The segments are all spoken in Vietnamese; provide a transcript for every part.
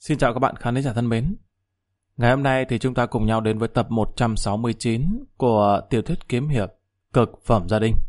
Xin chào các bạn khán thính giả thân mến. Ngày hôm nay thì chúng ta cùng nhau đến với tập 169 của tiểu thuyết kiếm hiệp Cực phẩm gia đình.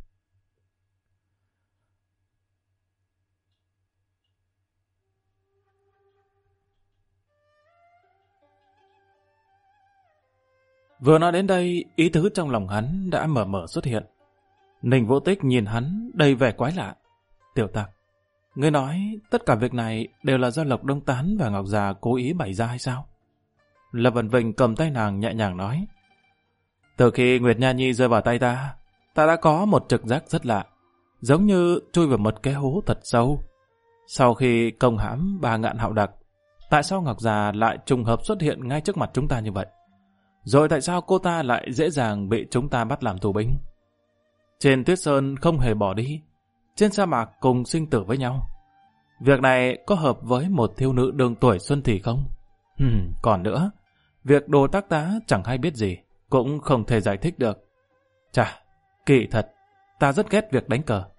Vừa nói đến đây, ý tứ trong lòng hắn đã mờ mờ xuất hiện. Ninh Vũ Tích nhìn hắn đầy vẻ quái lạ. Tiểu Tặc, ngươi nói tất cả việc này đều là do Lộc Đông Tán và Ngọc Già cố ý bày ra hay sao? Lập Vân Vinh cầm tay nàng nhẹ nhàng nói. Từ khi Nguyệt Nha Nhi rơi vào tay ta, ta đã có một trực giác rất lạ, giống như chui vào một cái hố thật sâu. Sau khi công hãm 3 ngạn hạo đặc, tại sao Ngọc Già lại trùng hợp xuất hiện ngay trước mặt chúng ta như vậy? Rồi tại sao cô ta lại dễ dàng bị chúng ta bắt làm tù binh? Trên Tuyết Sơn không hề bỏ đi, trên sa mạc cùng sinh tử với nhau. Việc này có hợp với một thiếu nữ đương tuổi xuân thì không? Còn nữa, việc Đồ Tác Tá chẳng hay biết gì, cũng không thể giải thích được. Chà, kỳ thật, ta rất ghét việc đánh cờ.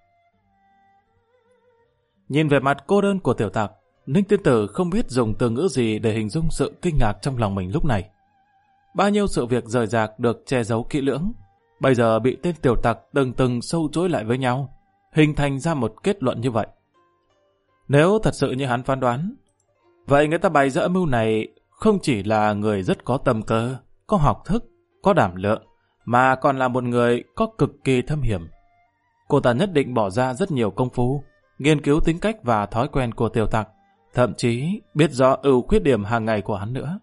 Nhìn về mặt cô đơn của Tiểu Tặc, Ninh Tiên Tử không biết dùng từ ngữ gì để hình dung sự kinh ngạc trong lòng mình lúc này. Bao nhiêu sự việc rời rạc được che giấu kỹ lưỡng, bây giờ bị tên Tiểu Tặc từng sâu chuỗi lại với nhau, hình thành ra một kết luận như vậy. Nếu thật sự như hắn phán đoán, vậy người ta bày ra âm mưu này không chỉ là người rất có tâm cơ, có học thức, có đảm lượng, mà còn là một người có cực kỳ thâm hiểm. Cô ta nhất định bỏ ra rất nhiều công phu, nghiên cứu tính cách và thói quen của Tiểu Tặc, thậm chí biết rõ ưu khuyết điểm hàng ngày của hắn nữa.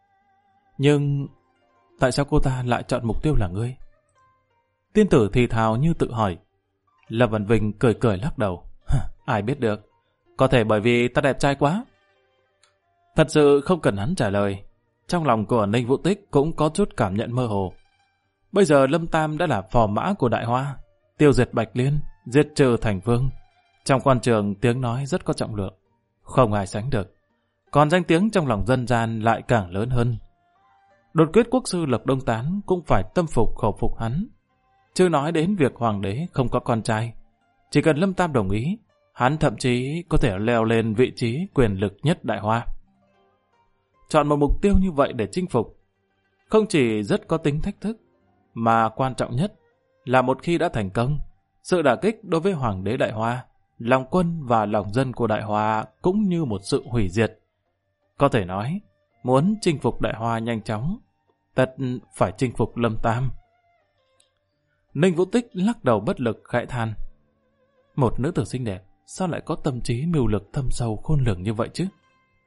Nhưng tại sao cô ta lại chọn mục tiêu là ngươi? Tiên tử thì thào như tự hỏi. Lâm Vân Vinh cười cười lắc đầu. Ai biết được, có thể bởi vì ta đẹp trai quá. Thật sự không cần hắn trả lời. Trong lòng của Ninh Vũ Tích cũng có chút cảm nhận mơ hồ. Bây giờ Lâm Tam đã là phò mã của Đại Hoa, tiêu diệt Bạch Liên, diệt trừ Thành Vương. Trong quan trường tiếng nói rất có trọng lượng, không ai sánh được. Còn danh tiếng trong lòng dân gian lại càng lớn hơn. Đột quyết quốc sư Lộc Đông Tán cũng phải tâm phục khẩu phục hắn. Chưa nói đến việc hoàng đế không có con trai. Chỉ cần Lâm Tam đồng ý, hắn thậm chí có thể leo lên vị trí quyền lực nhất Đại Hoa. Chọn một mục tiêu như vậy để chinh phục, không chỉ rất có tính thách thức, mà quan trọng nhất là một khi đã thành công, sự đả kích đối với hoàng đế Đại Hoa, lòng quân và lòng dân của Đại Hoa cũng như một sự hủy diệt. Có thể nói, muốn chinh phục Đại Hoa nhanh chóng, tất phải chinh phục Lâm Tam. Ninh Vũ Tích lắc đầu bất lực khẽ than. Một nữ tử xinh đẹp, sao lại có tâm trí mưu lược thâm sâu khôn lường như vậy chứ?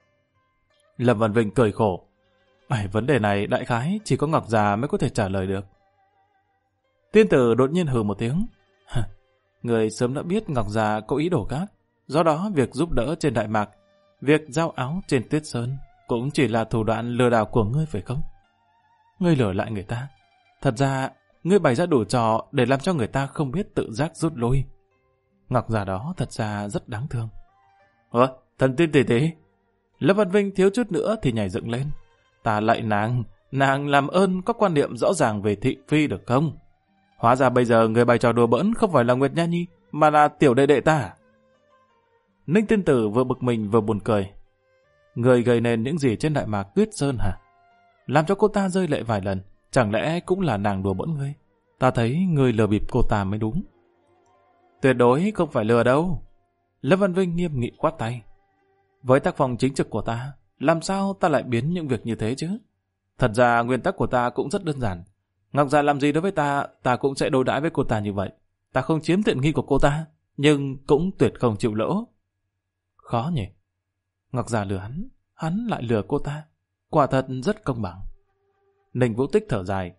Lâm Văn Vinh cười khổ. Vấn đề này đại khái chỉ có Ngọc Già mới có thể trả lời được. Tiên tử đột nhiên hừ một tiếng. Người sớm đã biết Ngọc Già có ý đồ khác, do đó việc giúp đỡ trên Đại Mạc, việc giao áo trên Tuyết Sơn cũng chỉ là thủ đoạn lừa đảo của ngươi phải không? Ngươi lừa lại người ta. Thật ra, ngươi bày ra đủ trò để làm cho người ta không biết tự giác rút lui. Ngọc Già đó thật ra rất đáng thương. Thần tiên tỷ tỷ. Lâm Văn Vinh thiếu chút nữa thì nhảy dựng lên. Ta lạy nàng làm ơn có quan niệm rõ ràng về thị phi được không? Hóa ra bây giờ người bày trò đùa bỡn không phải là Nguyệt Nha Nhi, mà là tiểu đệ đệ ta. Ninh Tiên Tử vừa bực mình vừa buồn cười. Người gây nên những gì trên Đại Mạc Tuyết Sơn hả? Làm cho cô ta rơi lệ vài lần, chẳng lẽ cũng là nàng đùa bỡn ngươi? Ta thấy ngươi lừa bịp cô ta mới đúng. Tuyệt đối không phải lừa đâu. Lâm Văn Vinh nghiêm nghị quát tay. Với tác phong chính trực của ta, làm sao ta lại biến những việc như thế chứ? Thật ra nguyên tắc của ta cũng rất đơn giản. Ngọc Già làm gì đối với ta, ta cũng sẽ đối đãi với cô ta như vậy. Ta không chiếm tiện nghi của cô ta, nhưng cũng tuyệt không chịu lỗ. Khó nhỉ? Ngọc Già lừa hắn lại lừa cô ta. Quả thật rất công bằng. Ninh Vũ Tích thở dài.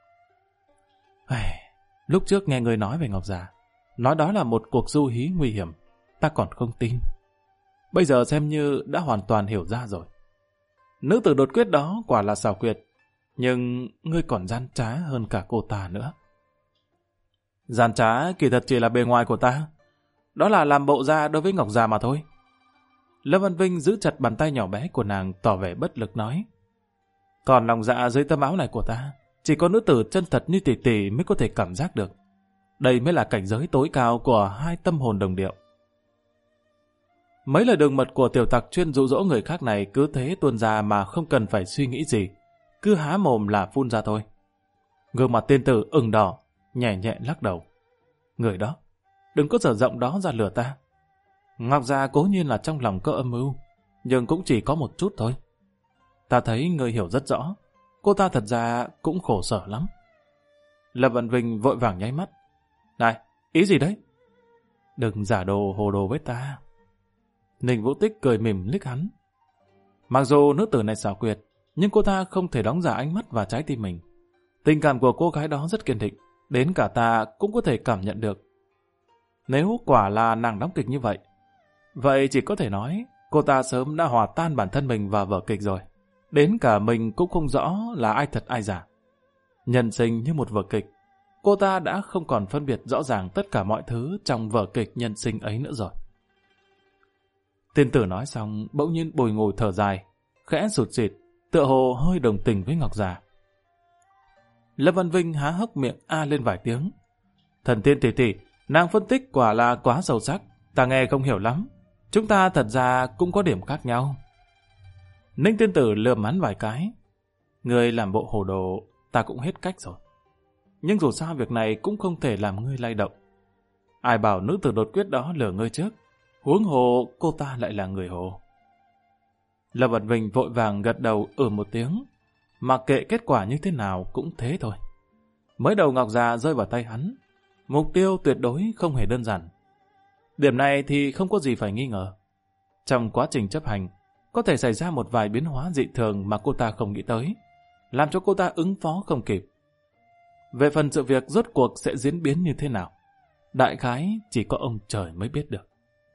Lúc trước nghe người nói về Ngọc Già, nói đó là một cuộc du hí nguy hiểm, ta còn không tin. Bây giờ xem như đã hoàn toàn hiểu ra rồi. Nữ tử đột quyết đó quả là xảo quyệt, nhưng ngươi còn gian trá hơn cả cô ta nữa. Gian trá kỳ thật chỉ là bề ngoài của ta, đó là làm bộ ra đối với Ngọc Già mà thôi. Lâm Văn Vinh giữ chặt bàn tay nhỏ bé của nàng, tỏ vẻ bất lực nói. Còn lòng dạ dưới tấm áo này của ta, chỉ có nữ tử chân thật như tỷ tỷ mới có thể cảm giác được. Đây mới là cảnh giới tối cao của hai tâm hồn đồng điệu. Mấy lời đường mật của tiểu tặc chuyên dụ dỗ người khác này cứ thế tuôn ra mà không cần phải suy nghĩ gì. Cứ há mồm là phun ra thôi. Gương mặt tiên tử ửng đỏ, nhẹ nhẹ lắc đầu. Người đó, đừng có dở giọng đó ra lừa ta. Ngọc Già cố nhiên là trong lòng có âm mưu, nhưng cũng chỉ có một chút thôi. Ta thấy ngươi hiểu rất rõ, cô ta thật ra cũng khổ sở lắm. Lâm Vân Vinh vội vàng nháy mắt. Này, ý gì đấy? Đừng giả đồ hồ đồ với ta. Ninh Vũ Tích cười mỉm liếc hắn. Mặc dù nữ tử này xảo quyệt, nhưng cô ta không thể đóng giả ánh mắt và trái tim mình. Tình cảm của cô gái đó rất kiên định, đến cả ta cũng có thể cảm nhận được. Nếu quả là nàng đóng kịch như vậy, vậy chỉ có thể nói cô ta sớm đã hòa tan bản thân mình vào vở kịch rồi. Đến cả mình cũng không rõ là ai thật ai giả. Nhân sinh như một vở kịch, cô ta đã không còn phân biệt rõ ràng tất cả mọi thứ trong vở kịch nhân sinh ấy nữa rồi. Tiên tử nói xong bỗng nhiên bồi ngồi thở dài, khẽ sụt sịt, tựa hồ hơi đồng tình với Ngọc Già. Lâm Văn Vinh há hốc miệng a lên vài tiếng. Thần tiên tỷ tỷ, nàng phân tích quả là quá sâu sắc, ta nghe không hiểu lắm. Chúng ta thật ra cũng có điểm khác nhau. Ninh tiên tử lườm hắn vài cái. Ngươi làm bộ hồ đồ, ta cũng hết cách rồi. Nhưng dù sao việc này cũng không thể làm ngươi lay động. Ai bảo nữ tử đột quyết đó lừa ngươi trước, huống hồ cô ta lại là người hồ. Lâm Vật Vinh vội vàng gật đầu một tiếng. Mặc kệ kết quả như thế nào cũng thế thôi. Mới đầu Ngọc Già rơi vào tay hắn, mục tiêu tuyệt đối không hề đơn giản. Điểm này thì không có gì phải nghi ngờ. Trong quá trình chấp hành, có thể xảy ra một vài biến hóa dị thường mà cô ta không nghĩ tới, làm cho cô ta ứng phó không kịp. Về phần sự việc rốt cuộc sẽ diễn biến như thế nào, đại khái chỉ có ông trời mới biết được.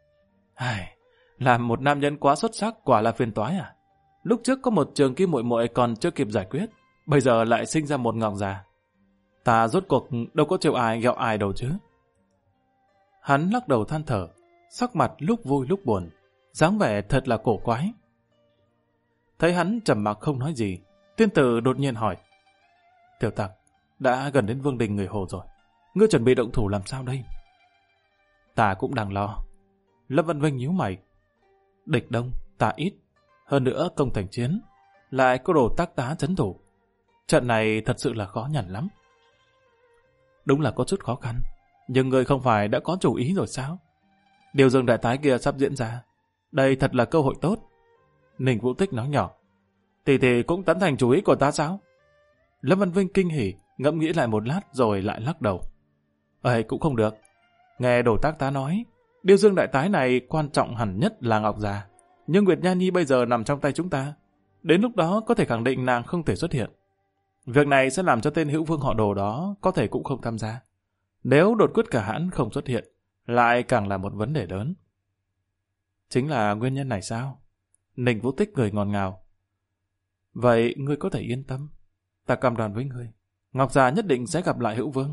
Làm một nam nhân quá xuất sắc quả là phiền toái à? Lúc trước có một trường kim muội muội còn chưa kịp giải quyết, bây giờ lại sinh ra một Ngọc Già. Ta rốt cuộc đâu có chịu ai ghẹo ai đâu chứ. Hắn lắc đầu than thở, sắc mặt lúc vui lúc buồn, dáng vẻ thật là cổ quái. Thấy hắn trầm mặc không nói gì, tiên tử đột nhiên hỏi. Tiểu tặc, đã gần đến vương đình người Hồ rồi, ngươi chuẩn bị động thủ làm sao đây? Ta cũng đang lo. Lâm Văn Vinh nhíu mày. Địch đông, ta ít, hơn nữa công thành chiến, lại có đồ tác tá trấn thủ. Trận này thật sự là khó nhằn lắm. Đúng là có chút khó khăn, nhưng ngươi không phải đã có chủ ý rồi sao? Điều Dương đại tái kia sắp diễn ra, đây thật là cơ hội tốt. Ninh Vũ Tích nói nhỏ. Tỷ tỷ cũng tán thành chủ ý của ta sao? Lâm Văn Vinh kinh hỉ, ngẫm nghĩ lại một lát rồi lại lắc đầu. Cũng không được. Nghe đồ tác tá nói, Điều Dương đại tái này quan trọng hẳn nhất là Ngọc Già. Nhưng Nguyệt Nha Nhi bây giờ nằm trong tay chúng ta. Đến lúc đó có thể khẳng định nàng không thể xuất hiện. Việc này sẽ làm cho tên hữu vương họ Đồ đó có thể cũng không tham gia. Nếu đột quyết cả hãn không xuất hiện, lại càng là một vấn đề lớn. Chính là nguyên nhân này sao? Ninh Vũ Tích cười ngọt ngào. Vậy ngươi có thể yên tâm. Ta cam đoan với ngươi, Ngọc Già nhất định sẽ gặp lại hữu vương.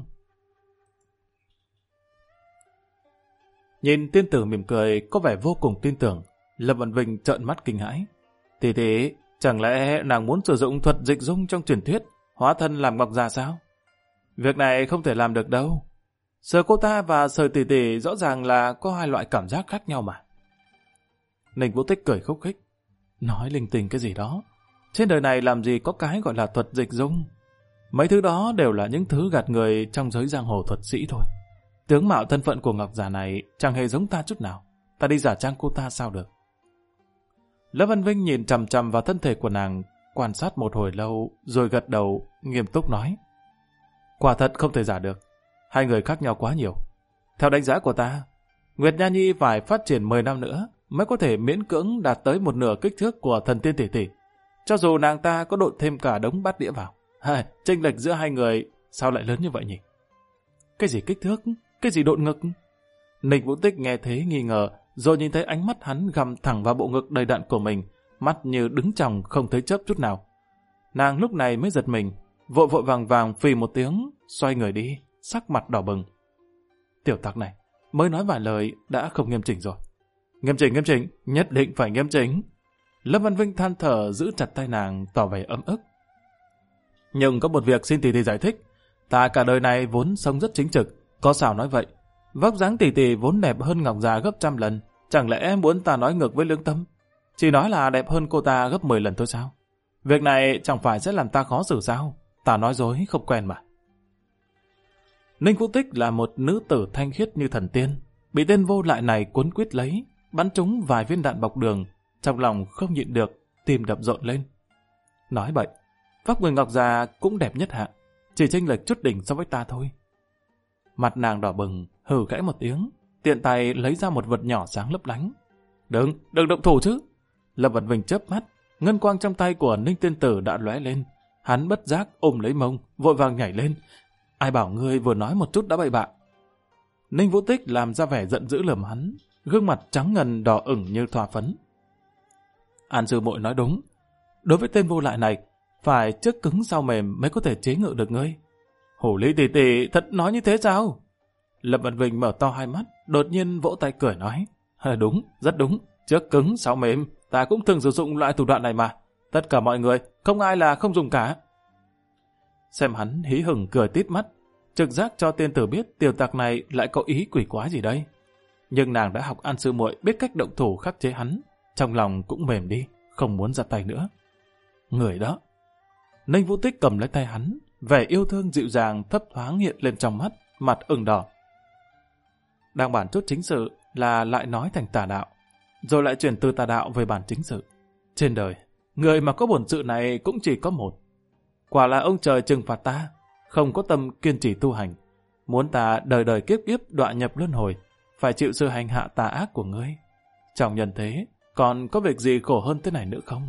Nhìn tiên tử mỉm cười có vẻ vô cùng tin tưởng, Lâm Văn Vinh trợn mắt kinh hãi. Tỷ tỷ, chẳng lẽ nàng muốn sử dụng thuật dịch dung trong truyền thuyết, hóa thân làm Ngọc Già sao? Việc này không thể làm được đâu. Sở cô ta và sở tỷ tỷ rõ ràng là có hai loại cảm giác khác nhau mà. Ninh Vũ Tích cười khúc khích. Nói linh tinh cái gì đó. Trên đời này làm gì có cái gọi là thuật dịch dung. Mấy thứ đó đều là những thứ gạt người trong giới giang hồ thuật sĩ thôi. Tướng mạo thân phận của Ngọc Già này chẳng hề giống ta chút nào. Ta đi giả trang cô ta sao được? Lâm Văn Vinh nhìn chằm chằm vào thân thể của nàng, quan sát một hồi lâu rồi gật đầu, nghiêm túc nói. Quả thật không thể giả được. Hai người khác nhau quá nhiều. Theo đánh giá của ta, Nguyệt Nha Nhi phải phát triển 10 năm nữa mới có thể miễn cưỡng đạt tới một nửa kích thước của thần tiên tỷ tỷ. Cho dù nàng ta có độn thêm cả đống bát đĩa vào. Chênh lệch giữa hai người sao lại lớn như vậy nhỉ? Cái gì kích thước? Cái gì độn ngực? Ninh Vũ Tích nghe thế nghi ngờ, rồi nhìn thấy ánh mắt hắn găm thẳng vào bộ ngực đầy đặn của mình, mắt như đứng chòng không thấy chớp chút nào. Nàng lúc này mới giật mình, vội vội vàng vàng phì một tiếng, xoay người đi, sắc mặt đỏ bừng. Tiểu tặc này, mới nói vài lời đã không nghiêm chỉnh rồi. Nghiêm chỉnh, nhất định phải nghiêm chỉnh. Lâm Văn Vinh than thở giữ chặt tay nàng, tỏ vẻ ấm ức. Nhưng có một việc xin tỷ tỷ giải thích. Ta cả đời này vốn sống rất chính trực, có sao nói vậy. Vóc dáng tỷ tỷ vốn đẹp hơn Ngọc Già gấp trăm lần, Chẳng lẽ muốn ta nói ngược với lương tâm? Chỉ nói là đẹp hơn cô ta gấp 10 lần thôi sao? Việc này chẳng phải sẽ làm ta khó xử sao? Ta nói dối không quen mà. Ninh Vũ Tích là một nữ tử thanh khiết như thần tiên, bị tên vô lại này cuốn quýt lấy, bắn trúng vài viên đạn bọc đường, trong lòng không nhịn được, tim đập rộn lên. Nói bậy, vóc người Ngọc già cũng đẹp nhất hạng, chỉ chênh lệch chút đỉnh so với ta thôi. Mặt nàng đỏ bừng, hừ khẽ một tiếng, tiện tay lấy ra một vật nhỏ sáng lấp lánh. Đừng động thủ chứ. Lâm Vân Vinh chớp mắt, ngân quang trong tay của Ninh Tiên Tử đã lóe lên. Hắn bất giác ôm lấy mông, vội vàng nhảy lên. Ai bảo ngươi vừa nói một chút đã bậy bạ. Ninh Vũ Tích làm ra vẻ giận dữ lườm hắn, gương mặt trắng ngần đỏ ửng như thoa phấn. An sư muội nói đúng, đối với tên vô lại này, phải trước cứng sau mềm mới có thể chế ngự được ngươi. Hổ Lý tỷ tỷ thật nói như thế sao? Lâm Vân Vinh mở to hai mắt, đột nhiên vỗ tay cười nói. Đúng, rất đúng, trước cứng sau mềm, ta cũng thường sử dụng loại thủ đoạn này mà. Tất cả mọi người, không ai là không dùng cả. Xem hắn hí hửng cười tít mắt, trực giác cho tiên tử biết tiểu tặc này lại có ý quỷ quái gì đây. Nhưng nàng đã học An sư muội biết cách động thủ khắc chế hắn, trong lòng cũng mềm đi, không muốn ra tay nữa. Người đó. Ninh Vũ Tích cầm lấy tay hắn, vẻ yêu thương dịu dàng thấp thoáng hiện lên trong mắt, mặt ửng đỏ. Đang bản chút chính sự là lại nói thành tà đạo, rồi lại chuyển từ tà đạo về bản chính sự. Trên đời, người mà có bổn sự này cũng chỉ có một. Quả là ông trời trừng phạt ta, không có tâm kiên trì tu hành, muốn ta đời đời kiếp kiếp đọa nhập luân hồi, phải chịu sự hành hạ tà ác của ngươi. Trong nhân thế, còn có việc gì khổ hơn thế này nữa không?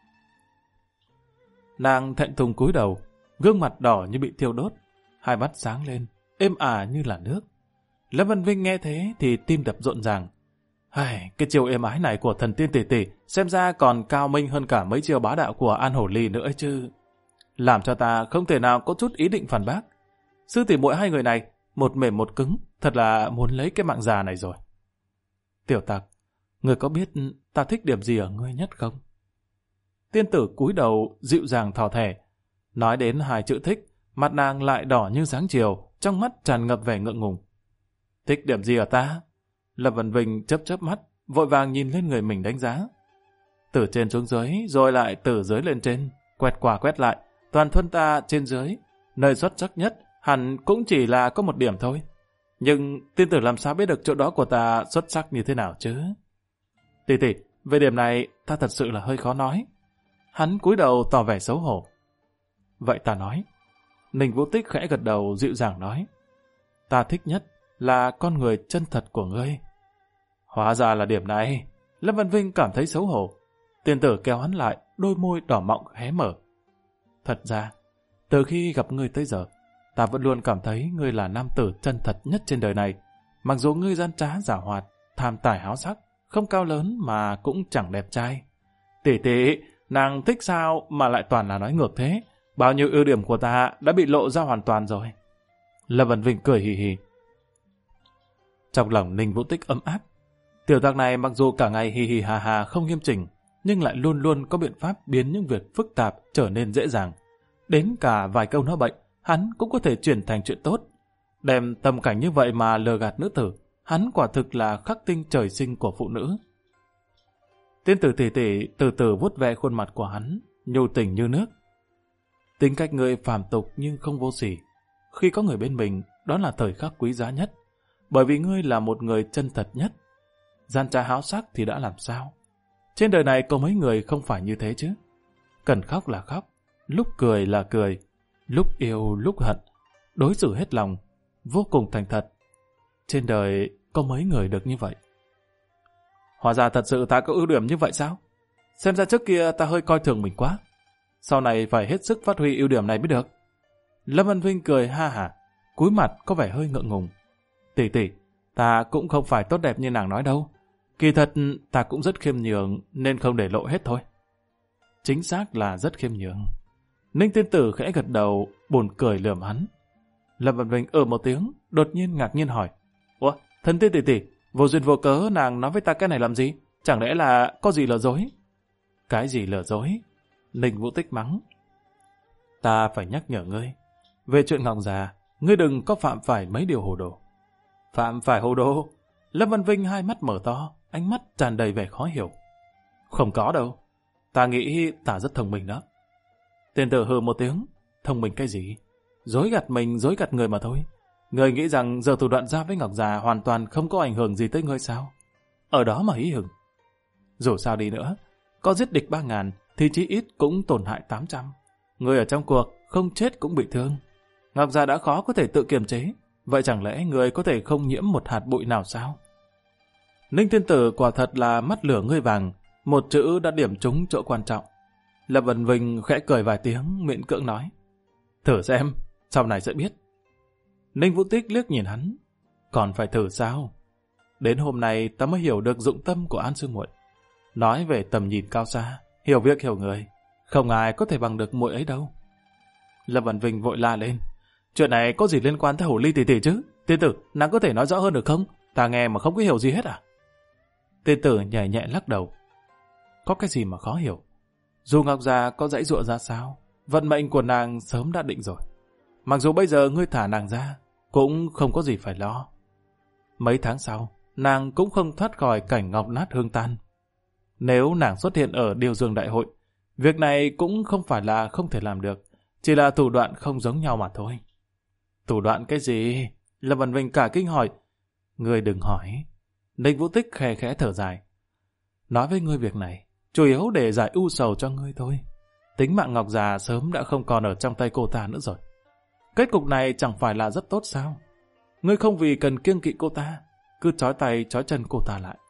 Nàng thẹn thùng cúi đầu, gương mặt đỏ như bị thiêu đốt, hai mắt sáng lên, êm ả như là nước. Lâm Vân Vinh nghe thế thì tim đập rộn ràng. Cái chiều êm ái này của thần tiên tỷ tỷ xem ra còn cao minh hơn cả mấy chiều bá đạo của An Hổ Ly nữa ấy chứ. Làm cho ta không thể nào có chút ý định phản bác. Sư tỷ muội hai người này, một mềm một cứng, thật là muốn lấy cái mạng già này rồi. Tiểu tặc, ngươi có biết ta thích điểm gì ở ngươi nhất không? Tiên tử cúi đầu dịu dàng thò thẻ. Nói đến hai chữ thích, mặt nàng lại đỏ như dáng chiều, trong mắt tràn ngập vẻ ngượng ngùng. Thích điểm gì ở ta? Lâm Vân Vinh chớp chớp mắt, vội vàng nhìn lên người mình đánh giá. Từ trên xuống dưới, rồi lại từ dưới lên trên, quẹt qua quét lại, toàn thân ta trên dưới, nơi xuất sắc nhất hẳn cũng chỉ là có một điểm thôi. Nhưng tiên tử làm sao biết được chỗ đó của ta xuất sắc như thế nào chứ? Tỷ tỷ, về điểm này ta thật sự là hơi khó nói. Hắn cúi đầu tỏ vẻ xấu hổ. Vậy ta nói. Ninh Vũ Tích khẽ gật đầu dịu dàng nói. Ta thích nhất là con người chân thật của ngươi. Hóa ra là điểm này. Lâm Văn Vinh cảm thấy xấu hổ. Tiên tử kéo hắn lại, đôi môi đỏ mọng hé mở. Thật ra, từ khi gặp ngươi tới giờ, ta vẫn luôn cảm thấy ngươi là nam tử chân thật nhất trên đời này. Mặc dù ngươi gian trá giảo hoạt, tham tài háo sắc, không cao lớn mà cũng chẳng đẹp trai. Tỷ tỷ, nàng thích sao mà lại toàn là nói ngược thế? Bao nhiêu ưu điểm của ta đã bị lộ ra hoàn toàn rồi. Lâm Văn Vinh cười hì hì. Trong lòng Ninh Vũ Tích ấm áp. Tiểu tặc này mặc dù cả ngày hì hì hà hà không nghiêm chỉnh, nhưng lại luôn luôn có biện pháp biến những việc phức tạp trở nên dễ dàng. Đến cả vài câu nói bệnh, hắn cũng có thể chuyển thành chuyện tốt. Đem tâm cảnh như vậy mà lừa gạt nữ tử, hắn quả thực là khắc tinh trời sinh của phụ nữ. Tiên tử tỷ tỷ từ từ vuốt ve khuôn mặt của hắn, nhu tình như nước. Tính cách người phàm tục nhưng không vô sỉ. Khi có người bên mình, đó là thời khắc quý giá nhất. Bởi vì ngươi là một người chân thật nhất. Gian trá háo sắc thì đã làm sao? Trên đời này có mấy người không phải như thế chứ? Cần khóc là khóc, lúc cười là cười, lúc yêu lúc hận, đối xử hết lòng, vô cùng thành thật. Trên đời có mấy người được như vậy? Hóa ra thật sự ta có ưu điểm như vậy sao? Xem ra trước kia ta hơi coi thường mình quá. Sau này phải hết sức phát huy ưu điểm này mới được. Lâm Văn Vinh cười ha hả, cúi mặt có vẻ hơi ngượng ngùng. Tỷ tỷ, ta cũng không phải tốt đẹp như nàng nói đâu. Kỳ thật ta cũng rất khiêm nhường nên không để lộ hết thôi. Chính xác là rất khiêm nhường. Ninh tiên tử khẽ gật đầu, buồn cười lườm hắn. Lâm Văn Vinh một tiếng, đột nhiên ngạc nhiên hỏi. Ủa, thần tiên tỷ tỷ, vô duyên vô cớ nàng nói với ta cái này làm gì? Chẳng lẽ là có gì lừa dối? Cái gì lừa dối? Ninh Vũ Tích mắng. Ta phải nhắc nhở ngươi. Về chuyện Ngọc già, ngươi đừng có phạm phải mấy điều hồ đồ. Phạm phải hồ đồ? Lâm Văn Vinh hai mắt mở to, ánh mắt tràn đầy vẻ khó hiểu. Không có đâu, ta nghĩ ta rất thông minh đó. Tiên tử hừ một tiếng, thông minh cái gì? Dối gạt mình, dối gạt người mà thôi. Người nghĩ rằng giờ thủ đoạn ra với Ngọc già hoàn toàn không có ảnh hưởng gì tới ngươi sao? Ở đó mà hí hửng. Dù sao đi nữa, có giết địch 3.000 thì chí ít cũng tổn hại 800. Người ở trong cuộc không chết cũng bị thương. Ngọc già đã khó có thể tự kiềm chế, vậy chẳng lẽ người có thể không nhiễm một hạt bụi nào sao? Ninh tiên tử quả thật là mắt lửa ngươi vàng, một chữ đã điểm trúng chỗ quan trọng. Lâm Văn Vinh khẽ cười vài tiếng, miễn cưỡng nói. Thử xem, sau này sẽ biết. Ninh Vũ Tích liếc nhìn hắn. Còn phải thử sao? Đến hôm nay ta mới hiểu được dụng tâm của An Sư muội. Nói về tầm nhìn cao xa, hiểu việc hiểu người, không ai có thể bằng được muội ấy đâu. Lâm Văn Vinh vội la lên. Chuyện này có gì liên quan tới Hồ Ly tỷ tỷ chứ? Tiên tử, nàng có thể nói rõ hơn được không? Ta nghe mà không có hiểu gì hết à? Tiên tử nhẹ nhẹ lắc đầu. Có cái gì mà khó hiểu? Dù Ngọc già có dãy dụa ra sao, vận mệnh của nàng sớm đã định rồi. Mặc dù bây giờ ngươi thả nàng ra, cũng không có gì phải lo. Mấy tháng sau, nàng cũng không thoát khỏi cảnh ngọc nát hương tan. Nếu nàng xuất hiện ở Điêu Dương Đại Hội, việc này cũng không phải là không thể làm được, chỉ là thủ đoạn không giống nhau mà thôi. Thủ đoạn cái gì? Lâm Văn Vinh cả kinh hỏi. Ngươi đừng hỏi. Ninh Vũ Tích khẽ khẽ thở dài. Nói với ngươi việc này, chủ yếu để giải ưu sầu cho ngươi thôi. Tính mạng Ngọc già sớm đã không còn ở trong tay cô ta nữa rồi. Kết cục này chẳng phải là rất tốt sao? Ngươi không vì cần kiêng kỵ cô ta, cứ trói tay trói chân cô ta lại.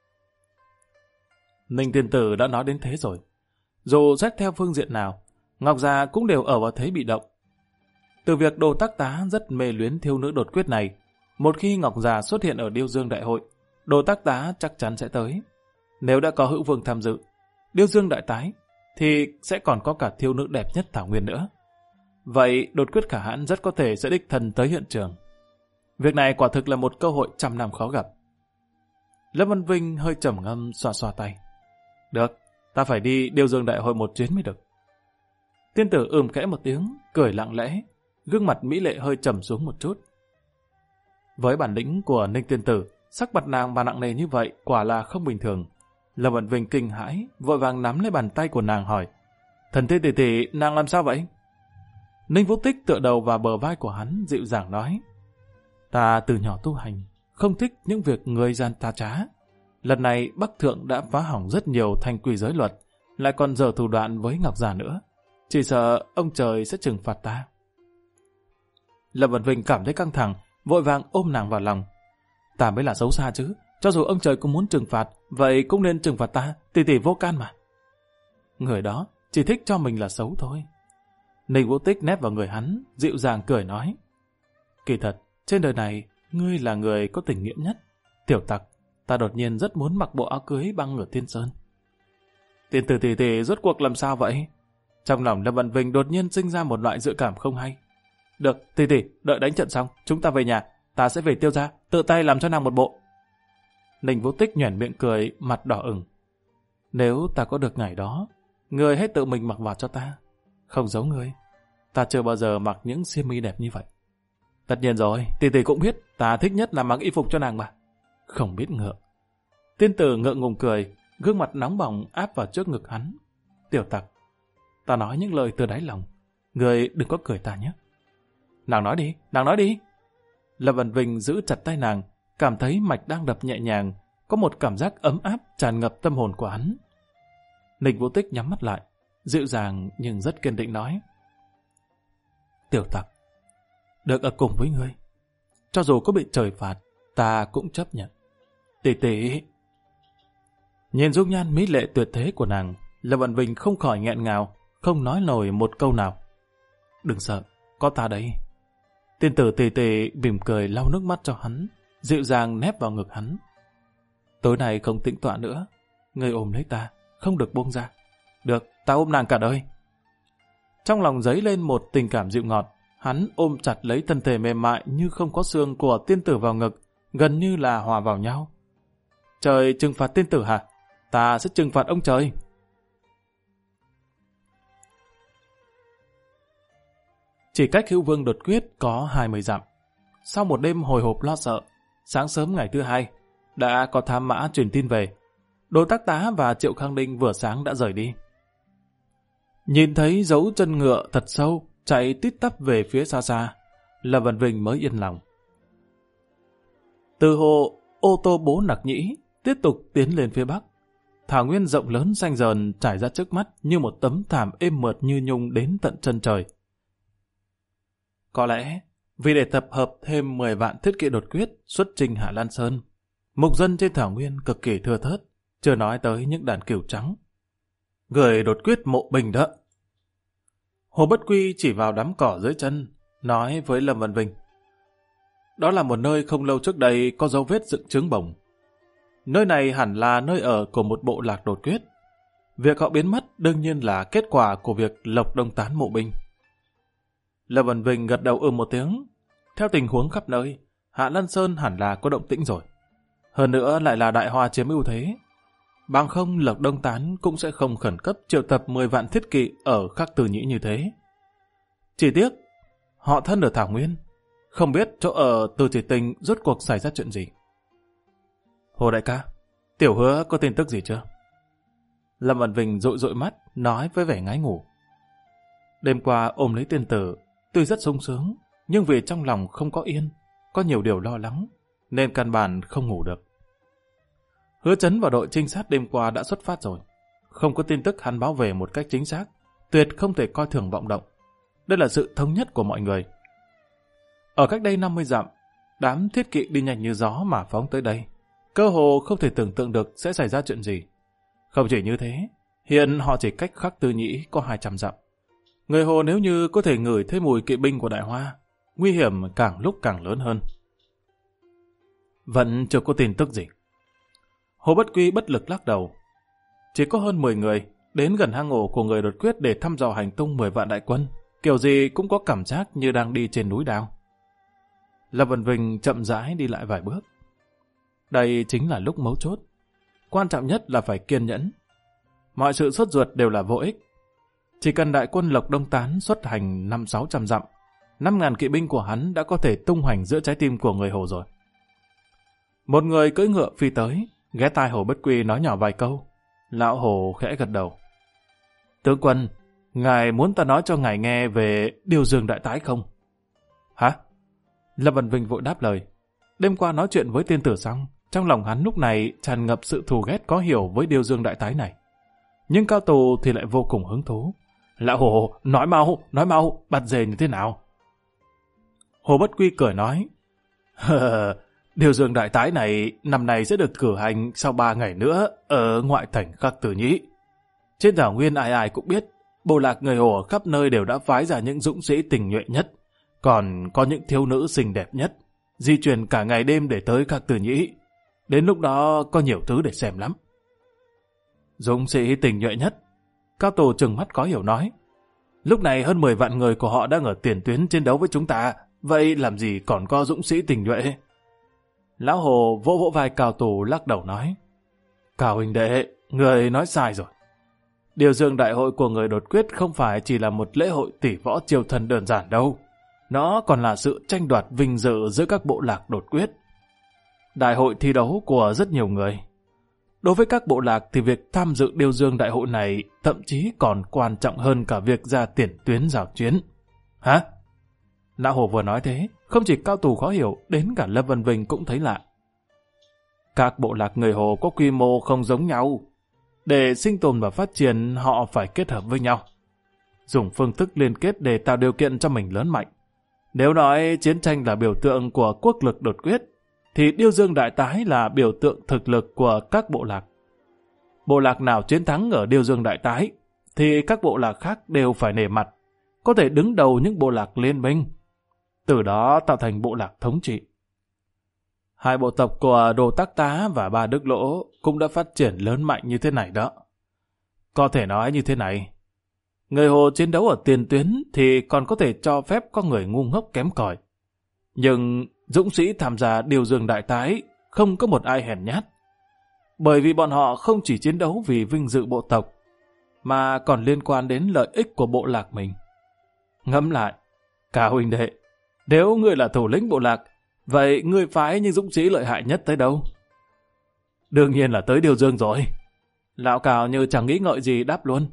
Ninh tiên tử đã nói đến thế rồi. Dù xét theo phương diện nào, Ngọc già cũng đều ở vào thế bị động. Từ việc Đồ Tác Tá rất mê luyến thiếu nữ đột quyết này, một khi Ngọc già xuất hiện ở Điêu Dương Đại Hội, Đồ Tác Tá chắc chắn sẽ tới. Nếu đã có Hữu Vương tham dự, Điêu Dương Đại Tái, thì sẽ còn có cả thiếu nữ đẹp nhất Thảo Nguyên nữa. Vậy đột quyết khả hãn rất có thể sẽ đích thân tới hiện trường. Việc này quả thực là một cơ hội trăm năm khó gặp. Lâm Văn Vinh hơi trầm ngâm xoa xoa tay. Được, ta phải đi Điêu Dương Đại Hội một chuyến mới được. Tiên tử khẽ một tiếng, cười lặng lẽ, gương mặt mỹ lệ hơi trầm xuống một chút. Với bản lĩnh của Ninh tiên tử, sắc mặt nàng mà nặng nề như vậy quả là không bình thường. Lâm Văn Vinh kinh hãi, vội vàng nắm lấy bàn tay của nàng hỏi. Thần tiên tỷ tỷ, nàng làm sao vậy? Ninh Vũ Tích tựa đầu vào bờ vai của hắn, dịu dàng nói. Ta từ nhỏ tu hành, không thích những việc người gian ta trá. Lần này Bắc Thượng đã phá hỏng rất nhiều thanh quy giới luật, lại còn dở thủ đoạn với Ngọc già nữa. Chỉ sợ ông trời sẽ trừng phạt ta. Lâm Văn Vinh cảm thấy căng thẳng, vội vàng ôm nàng vào lòng. Ta mới là xấu xa chứ, cho dù ông trời cũng muốn trừng phạt, vậy cũng nên trừng phạt ta, tỷ tỷ vô can mà. Người đó chỉ thích cho mình là xấu thôi. Ninh Vũ Tích nép vào người hắn, dịu dàng cười nói. Kỳ thật, trên đời này, ngươi là người có tình nghĩa nhất. Tiểu tặc, ta đột nhiên rất muốn mặc bộ áo cưới băng ở Tiên Sơn. Tiên tử tỷ tỷ rốt cuộc làm sao vậy? Trong lòng Lâm Văn Vinh đột nhiên sinh ra một loại dự cảm không hay. Được, tỷ tỷ, đợi đánh trận xong, chúng ta về nhà, ta sẽ về Tiêu gia, tự tay làm cho nàng một bộ. Ninh Vũ Tích nhoẻn miệng cười, mặt đỏ ửng. Nếu ta có được ngày đó, ngươi hãy tự mình mặc vào cho ta. Không giống ngươi, ta chưa bao giờ mặc những xiêm y đẹp như vậy. Tất nhiên rồi, tỷ tỷ cũng biết, ta thích nhất là mặc y phục cho nàng mà. Không biết ngượng. Tiên tử ngượng ngùng cười, gương mặt nóng bỏng áp vào trước ngực hắn. Tiểu tặc, ta nói những lời từ đáy lòng, ngươi đừng có cười ta nhé. Nàng nói đi, nàng nói đi. Lâm Văn Vinh giữ chặt tay nàng, cảm thấy mạch đang đập nhẹ nhàng, có một cảm giác ấm áp tràn ngập tâm hồn của hắn. Ninh Vũ Tích nhắm mắt lại, dịu dàng nhưng rất kiên định nói. Tiểu tặc, được ở cùng với ngươi, cho dù có bị trời phạt, ta cũng chấp nhận. Tỷ tỷ. Nhìn dung nhan mỹ lệ tuyệt thế của nàng, Lâm Văn Vinh không khỏi nghẹn ngào, không nói nổi một câu nào. Đừng sợ, có ta đây. Tiên tử tỷ tỷ mỉm cười lau nước mắt cho hắn, dịu dàng nép vào ngực hắn. Tối nay không tĩnh tọa nữa, ngươi ôm lấy ta, không được buông ra. Được, ta ôm nàng cả đời. Trong lòng dấy lên một tình cảm dịu ngọt, hắn ôm chặt lấy thân thể mềm mại như không có xương của tiên tử vào ngực, gần như là hòa vào nhau. Trời trừng phạt tiên tử hả? Ta sẽ trừng phạt ông trời. Chỉ cách Hữu Vương đột quyết có 20 dặm. Sau một đêm hồi hộp lo sợ, sáng sớm ngày thứ hai, đã có thám mã truyền tin về. Đồ Tác Tá và Triệu Khang Ninh vừa sáng đã rời đi. Nhìn thấy dấu chân ngựa thật sâu chạy tít tắp về phía xa xa, Lâm Vân Vinh mới yên lòng. Từ hồ ô tô bố Nặc Nhĩ tiếp tục tiến lên phía bắc. Thảo nguyên rộng lớn xanh dờn trải ra trước mắt như một tấm thảm êm mượt như nhung đến tận chân trời. Có lẽ vì để tập hợp thêm 10 vạn thiết kỵ đột quyết xuất chinh Hạ Lan Sơn, mục dân trên thảo nguyên cực kỳ thưa thớt, chưa nói tới những đàn cừu trắng. Người đột quyết Mộ Bình đó. Hồ Bất Quy chỉ vào đám cỏ dưới chân, nói với Lâm Vân Vinh. Đó là một nơi không lâu trước đây có dấu vết dựng trứng bồng. Nơi này hẳn là nơi ở của một bộ lạc đột quyết. Việc họ biến mất đương nhiên là kết quả của việc Lộc Đông tán mộ binh. Lâm Vân Vinh gật đầu một tiếng. Theo tình huống khắp nơi, Hạ Lan Sơn hẳn là có động tĩnh rồi. Hơn nữa lại là Đại Hoa chiếm ưu thế. Bằng không Lộc Đông tán cũng sẽ không khẩn cấp triệu tập 10 vạn thiết kỵ ở Khắc Từ Nhĩ như thế. Chỉ tiếc, họ thân ở thảo nguyên, không biết chỗ ở Từ Chỉ Tình rốt cuộc xảy ra chuyện gì. Hồ đại ca, Tiểu Hứa có tin tức gì chưa? Lâm Vân Vinh dụi dụi mắt, nói với vẻ ngái ngủ. Đêm qua ôm lấy tiên tử, tuy rất sung sướng, nhưng vì trong lòng không có yên, có nhiều điều lo lắng, nên căn bản không ngủ được. Hứa Chấn và đội trinh sát đêm qua đã xuất phát rồi. Không có tin tức hắn báo về một cách chính xác, tuyệt không thể coi thường vọng động. Đây là sự thống nhất của mọi người. Ở cách đây 50 dặm, đám thiết kỵ đi nhanh như gió mà phóng tới đây. Cơ hồ không thể tưởng tượng được sẽ xảy ra chuyện gì. Không chỉ như thế, hiện họ chỉ cách Khắc Tư Nhĩ có 200 dặm. Người Hồ nếu như có thể ngửi thấy mùi kỵ binh của Đại Hoa, nguy hiểm càng lúc càng lớn hơn. Vẫn chưa có tin tức gì. Hồ Bất Quy bất lực lắc đầu. Chỉ có hơn 10 người đến gần hang ổ của người đột quyết để thăm dò hành tung 10 vạn đại quân, kiểu gì cũng có cảm giác như đang đi trên núi đao. Lâm Vân Vinh chậm rãi đi lại vài bước. Đây chính là lúc mấu chốt. Quan trọng nhất là phải kiên nhẫn. Mọi sự sốt ruột đều là vô ích. Chỉ cần đại quân Lộc Đông tán xuất hành 500-600 dặm, 5.000 kỵ binh của hắn đã có thể tung hoành giữa trái tim của người Hồ rồi. Một người cưỡi ngựa phi tới, ghé tai Hồ Bất Quy nói nhỏ vài câu. Lão Hồ khẽ gật đầu. Tướng quân, ngài muốn ta nói cho ngài nghe về Điều Dương Đại Tái không? Hả? Lâm Vân Vinh vội đáp lời. Đêm qua nói chuyện với tiên tử xong, trong lòng hắn lúc này tràn ngập sự thù ghét có hiểu với Điều Dương Đại Tái này. Nhưng Cao Tù thì lại vô cùng hứng thú. Lão Hồ, nói mau, bắt dề như thế nào? Hồ Bất Quy cười nói. Điều Dương Đại Tái này năm nay sẽ được cử hành sau 3 ngày nữa ở ngoại thành Khắc Tử Nhĩ. Trên thảo nguyên ai ai cũng biết, bộ lạc người Hồ ở khắp nơi đều đã phái ra những dũng sĩ tình nhuệ nhất, còn có những thiếu nữ xinh đẹp nhất, di chuyển cả ngày đêm để tới Khắc Tử Nhĩ. Đến lúc đó có nhiều thứ để xem lắm. Dũng sĩ tình nhuệ nhất? Cao Tù trừng mắt có hiểu nói. Lúc này hơn 10 vạn người của họ đang ở tiền tuyến chiến đấu với chúng ta, vậy làm gì còn có dũng sĩ tình nhuệ? Lão Hồ vỗ vỗ vai Cao Tù lắc đầu nói. Cao huynh đệ, người nói sai rồi. Điều Dương Đại hội của người đột quyết không phải chỉ là một lễ hội tỷ võ triều thần đơn giản đâu. Nó còn là sự tranh đoạt vinh dự giữa các bộ lạc đột quyết. Đại hội thi đấu của rất nhiều người. Đối với các bộ lạc thì việc tham dự Điều Dương Đại hội này thậm chí còn quan trọng hơn cả việc ra tiền tuyến giao chiến. Hả? Lão Hồ vừa nói thế, không chỉ Cao Tù khó hiểu, đến cả Lâm Vân Vinh cũng thấy lạ. Các bộ lạc người Hồ có quy mô không giống nhau. Để sinh tồn và phát triển, họ phải kết hợp với nhau. Dùng phương thức liên kết để tạo điều kiện cho mình lớn mạnh. Nếu nói chiến tranh là biểu tượng của quốc lực đột quyết, thì Điêu Dương Đại Tái là biểu tượng thực lực của các bộ lạc. Bộ lạc nào chiến thắng ở Điêu Dương Đại Tái, thì các bộ lạc khác đều phải nể mặt, có thể đứng đầu những bộ lạc liên minh. Từ đó tạo thành bộ lạc thống trị. Hai bộ tộc của Đồ Tác Tá và Ba Đức Lỗ cũng đã phát triển lớn mạnh như thế này đó. Có thể nói như thế này, người Hồ chiến đấu ở tiền tuyến thì còn có thể cho phép có người ngu ngốc kém cỏi. Nhưng dũng sĩ tham gia Điều Dương Đại Tái không có một ai hèn nhát. Bởi vì bọn họ không chỉ chiến đấu vì vinh dự bộ tộc, mà còn liên quan đến lợi ích của bộ lạc mình. Ngẫm lại, Cao huynh đệ, nếu ngươi là thủ lĩnh bộ lạc, vậy ngươi phái những dũng sĩ lợi hại nhất tới đâu? Đương nhiên là tới Điều Dương rồi. Lão Cao như chẳng nghĩ ngợi gì đáp luôn.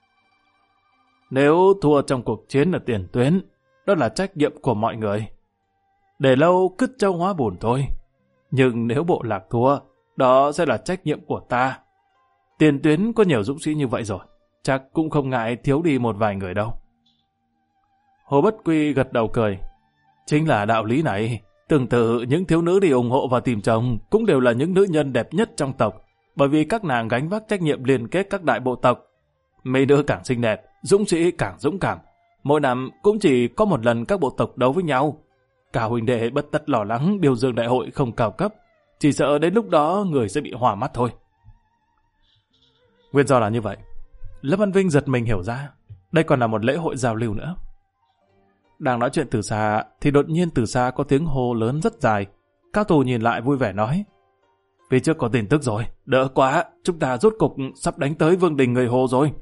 Nếu thua trong cuộc chiến ở tiền tuyến, đó là trách nhiệm của mọi người. Để lâu cứt trâu hóa bùn thôi. Nhưng nếu bộ lạc thua, đó sẽ là trách nhiệm của ta. Tiền tuyến có nhiều dũng sĩ như vậy rồi, chắc cũng không ngại thiếu đi một vài người đâu. Hồ Bất Quy gật đầu cười. Chính là đạo lý này. Tương tự những thiếu nữ đi ủng hộ và tìm chồng cũng đều là những nữ nhân đẹp nhất trong tộc, bởi vì các nàng gánh vác trách nhiệm liên kết các đại bộ tộc. Mấy nữ càng xinh đẹp, dũng sĩ càng dũng cảm. Mỗi năm cũng chỉ có một lần các bộ tộc đấu với nhau. Cả huynh đệ bất tất lo lắng Điều Dương đại hội không cao cấp, chỉ sợ đến lúc đó người sẽ bị hỏa mắt thôi. Nguyên do là như vậy. Lâm Văn Vinh giật mình hiểu ra, đây còn là một lễ hội giao lưu nữa. Đang nói chuyện từ xa thì đột nhiên từ xa có tiếng hô lớn rất dài. Cao thủ nhìn lại vui vẻ nói: Phía trước có tin tức rồi, đỡ quá, chúng ta rốt cục sắp đánh tới vương đình người Hồ rồi.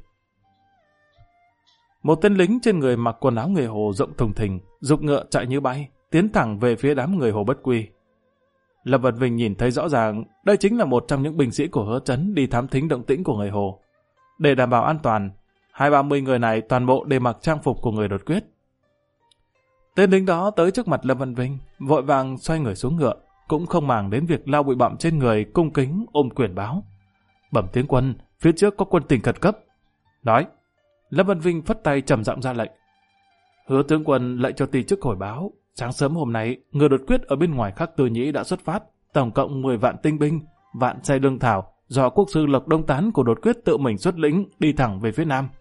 Một tên lính trên người mặc quần áo người Hồ rộng thùng thình, giục ngựa chạy như bay, tiến thẳng về phía đám người Hồ Bất Quy. Lâm Văn Vinh nhìn thấy rõ ràng đây chính là một trong những binh sĩ của Hứa Trấn đi thám thính động tĩnh của người Hồ. Để đảm bảo an toàn, 20-30 người này toàn bộ đều mặc trang phục của người đột quyết. Tên lính đó tới trước mặt Lâm Văn Vinh, vội vàng xoay người xuống ngựa, cũng không màng đến việc lau bụi bặm trên người, cung kính ôm quyền báo: Bẩm tướng quân, phía trước có quân tình khẩn cấp. Nói. Lâm Văn Vinh phất tay trầm giọng ra lệnh: Hứa tướng quân lệnh cho ty chức hồi báo, sáng sớm hôm nay người đột quyết ở bên ngoài Khắc Tư Nhĩ đã xuất phát, tổng cộng 10 vạn tinh binh, vạn xe lương thảo do quốc sư Lộc Đông Tán của đột quyết tự mình xuất lĩnh đi thẳng về phía nam.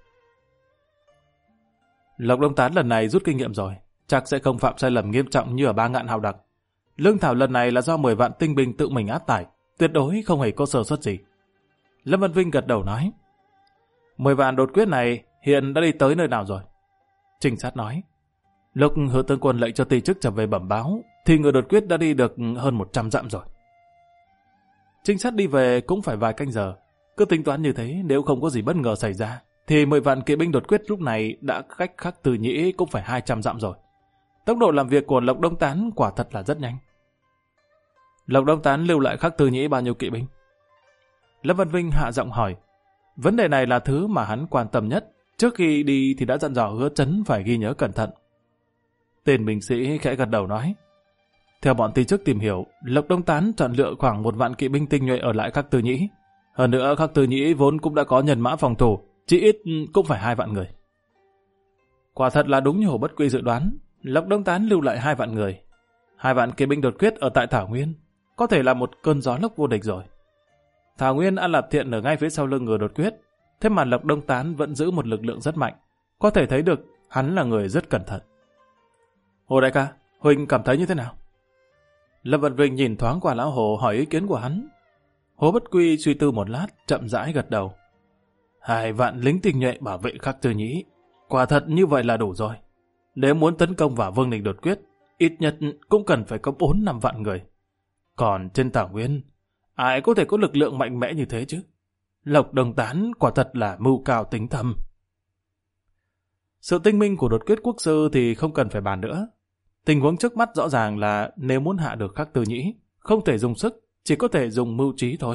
Lộc Đông Tán lần này rút kinh nghiệm rồi, chắc sẽ không phạm sai lầm nghiêm trọng như ở Ba Ngạn Hào Đặc. Lương thảo lần này là do 10 vạn tinh binh tự mình áp tải, tuyệt đối không hề có sơ suất gì. Lâm Văn Vinh gật đầu nói: 10 vạn đột quyết này hiện đã đi tới nơi nào rồi? Trinh sát nói: Lúc Hứa tướng quân lệnh cho ty chức trở về bẩm báo, thì người đột quyết đã đi được hơn 100 dặm rồi. Trinh sát đi về cũng phải vài canh giờ. Cứ tính toán như thế, nếu không có gì bất ngờ xảy ra, thì 10 vạn kỵ binh đột quyết lúc này đã cách Khắc Tư Nhĩ cũng phải 200 dặm rồi. Tốc độ làm việc của Lộc Đông Tán quả thật là rất nhanh. Lộc Đông Tán lưu lại Khắc Tư Nhĩ bao nhiêu kỵ binh? Lâm Văn Vinh hạ giọng hỏi. Vấn đề này là thứ mà hắn quan tâm nhất. Trước khi đi thì đã dặn dò Hứa Trấn phải ghi nhớ cẩn thận. Tên binh sĩ khẽ gật đầu nói: Theo bọn ty chức tìm hiểu, Lộc Đông Tán chọn lựa khoảng 1 vạn kỵ binh tinh nhuệ ở lại Khắc Tư Nhĩ. Hơn nữa Khắc Tư Nhĩ vốn cũng đã có nhân mã phòng thủ, chỉ ít cũng phải 2 vạn người. Quả thật là đúng như Hồ Bất Quy dự đoán, Lộc Đông Tán lưu lại 2 vạn người. 2 vạn kỵ binh đột quyết ở tại Thảo Nguyên, có thể là một cơn gió lốc vô địch rồi. Thảo Nguyên An Lạp Thiện ở ngay phía sau lưng người đột quyết, thế mà Lộc Đông Tán vẫn giữ một lực lượng rất mạnh, có thể thấy được hắn là người rất cẩn thận. Hồ đại ca, Huỳnh cảm thấy như thế nào? Lâm Văn Vinh nhìn thoáng qua lão Hồ hỏi ý kiến của hắn. Hồ Bất Quy suy tư một lát, chậm rãi gật đầu. 2 vạn lính tinh nhuệ bảo vệ Khắc Tư Nhĩ, quả thật như vậy là đủ rồi. Nếu muốn tấn công vào vương đình đột quyết, ít nhất cũng cần phải có 4-5 vạn người. Còn trên Thảo Nguyên, ai có thể có lực lượng mạnh mẽ như thế chứ? Lộc Đông Tán quả thật là mưu cao tính thâm. Sự tinh minh của đột quyết quốc sư thì không cần phải bàn nữa. Tình huống trước mắt rõ ràng là nếu muốn hạ được Khắc Tư Nhĩ, không thể dùng sức, chỉ có thể dùng mưu trí thôi.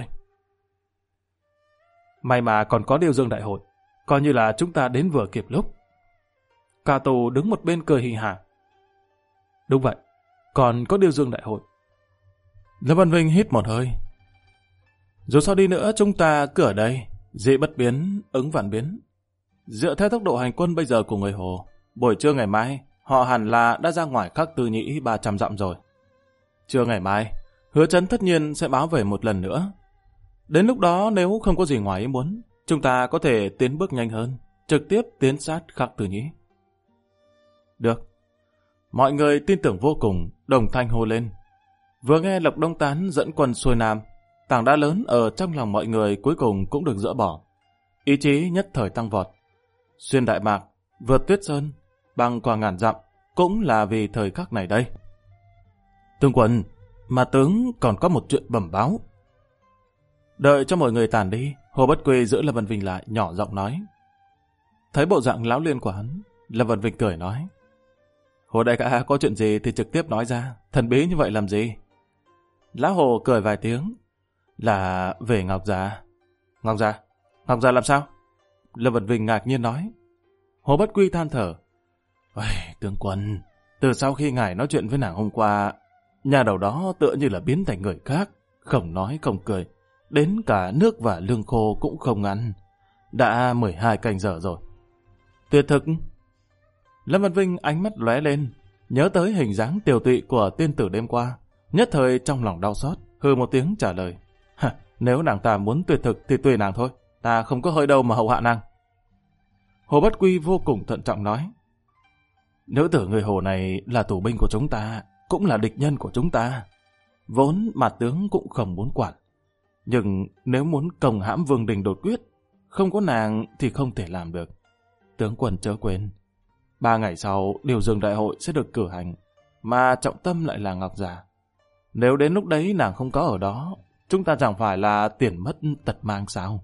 May mà còn có Điều Dương đại hội, coi như là chúng ta đến vừa kịp lúc. Cả tù đứng một bên cười hì hả. Đúng vậy, còn có Điều Dương đại hội. Lâm Văn Vinh hít một hơi. Dù sao đi nữa chúng ta cứ ở đây, dị bất biến, ứng vạn biến. Dựa theo tốc độ hành quân bây giờ của người Hồ, buổi trưa ngày mai, họ hẳn là đã ra ngoài Khắc Tư Nhĩ 300 dặm rồi. Trưa ngày mai, Hứa Trấn tất nhiên sẽ báo về một lần nữa. Đến lúc đó nếu không có gì ngoài ý muốn, chúng ta có thể tiến bước nhanh hơn, trực tiếp tiến sát Khắc Tư Nhĩ. Được. Mọi người tin tưởng vô cùng, đồng thanh hô lên. Vừa nghe Lộc Đông Tán dẫn quân xuôi nam, tảng đá lớn ở trong lòng mọi người cuối cùng cũng được dỡ bỏ. Ý chí nhất thời tăng vọt. Xuyên Đại Mạc, vượt Tuyết Sơn, băng qua ngàn dặm, cũng là vì thời khắc này đây. Tướng quân, mà tướng còn có một chuyện bẩm báo. Đợi cho mọi người tàn đi, Hồ Bất Quy giữ Lâm Văn Vinh lại, nhỏ giọng nói. Thấy bộ dạng láo liên của hắn, Lâm Văn Vinh cười nói. Hồ đại ca có chuyện gì thì trực tiếp nói ra, thần bí như vậy làm gì? Lão Hồ cười vài tiếng. Là về Ngọc Già. Ngọc Già? Ngọc Già làm sao? Lâm Vật Vinh ngạc nhiên nói. Hồ Bất Quy than thở. Ôi, tướng quân, từ sau khi ngài nói chuyện với nàng hôm qua, nhà đầu đó tựa như là biến thành người khác, không nói không cười, đến cả nước và lương khô cũng không ăn. Đã 12 canh giờ rồi. Tuyệt thực. Lâm Văn Vinh ánh mắt lóe lên, nhớ tới hình dáng tiều tụy của tiên tử đêm qua, nhất thời trong lòng đau xót, hừ một tiếng trả lời. Nếu nàng ta muốn tuyệt thực thì tùy nàng thôi, ta không có hơi đâu mà hậu hạ nàng. Hồ Bất Quy vô cùng thận trọng nói. Nữ tử người Hồ này là tù binh của chúng ta, cũng là địch nhân của chúng ta. Vốn mặt tướng cũng không muốn quản. Nhưng nếu muốn công hãm Vương Đình đột quyết, không có nàng thì không thể làm được. Tướng quân chớ quên, 3 ngày sau điều dừng đại hội sẽ được cử hành, mà trọng tâm lại là Ngọc Già. Nếu đến lúc đấy nàng không có ở đó, chúng ta chẳng phải là tiền mất tật mang sao?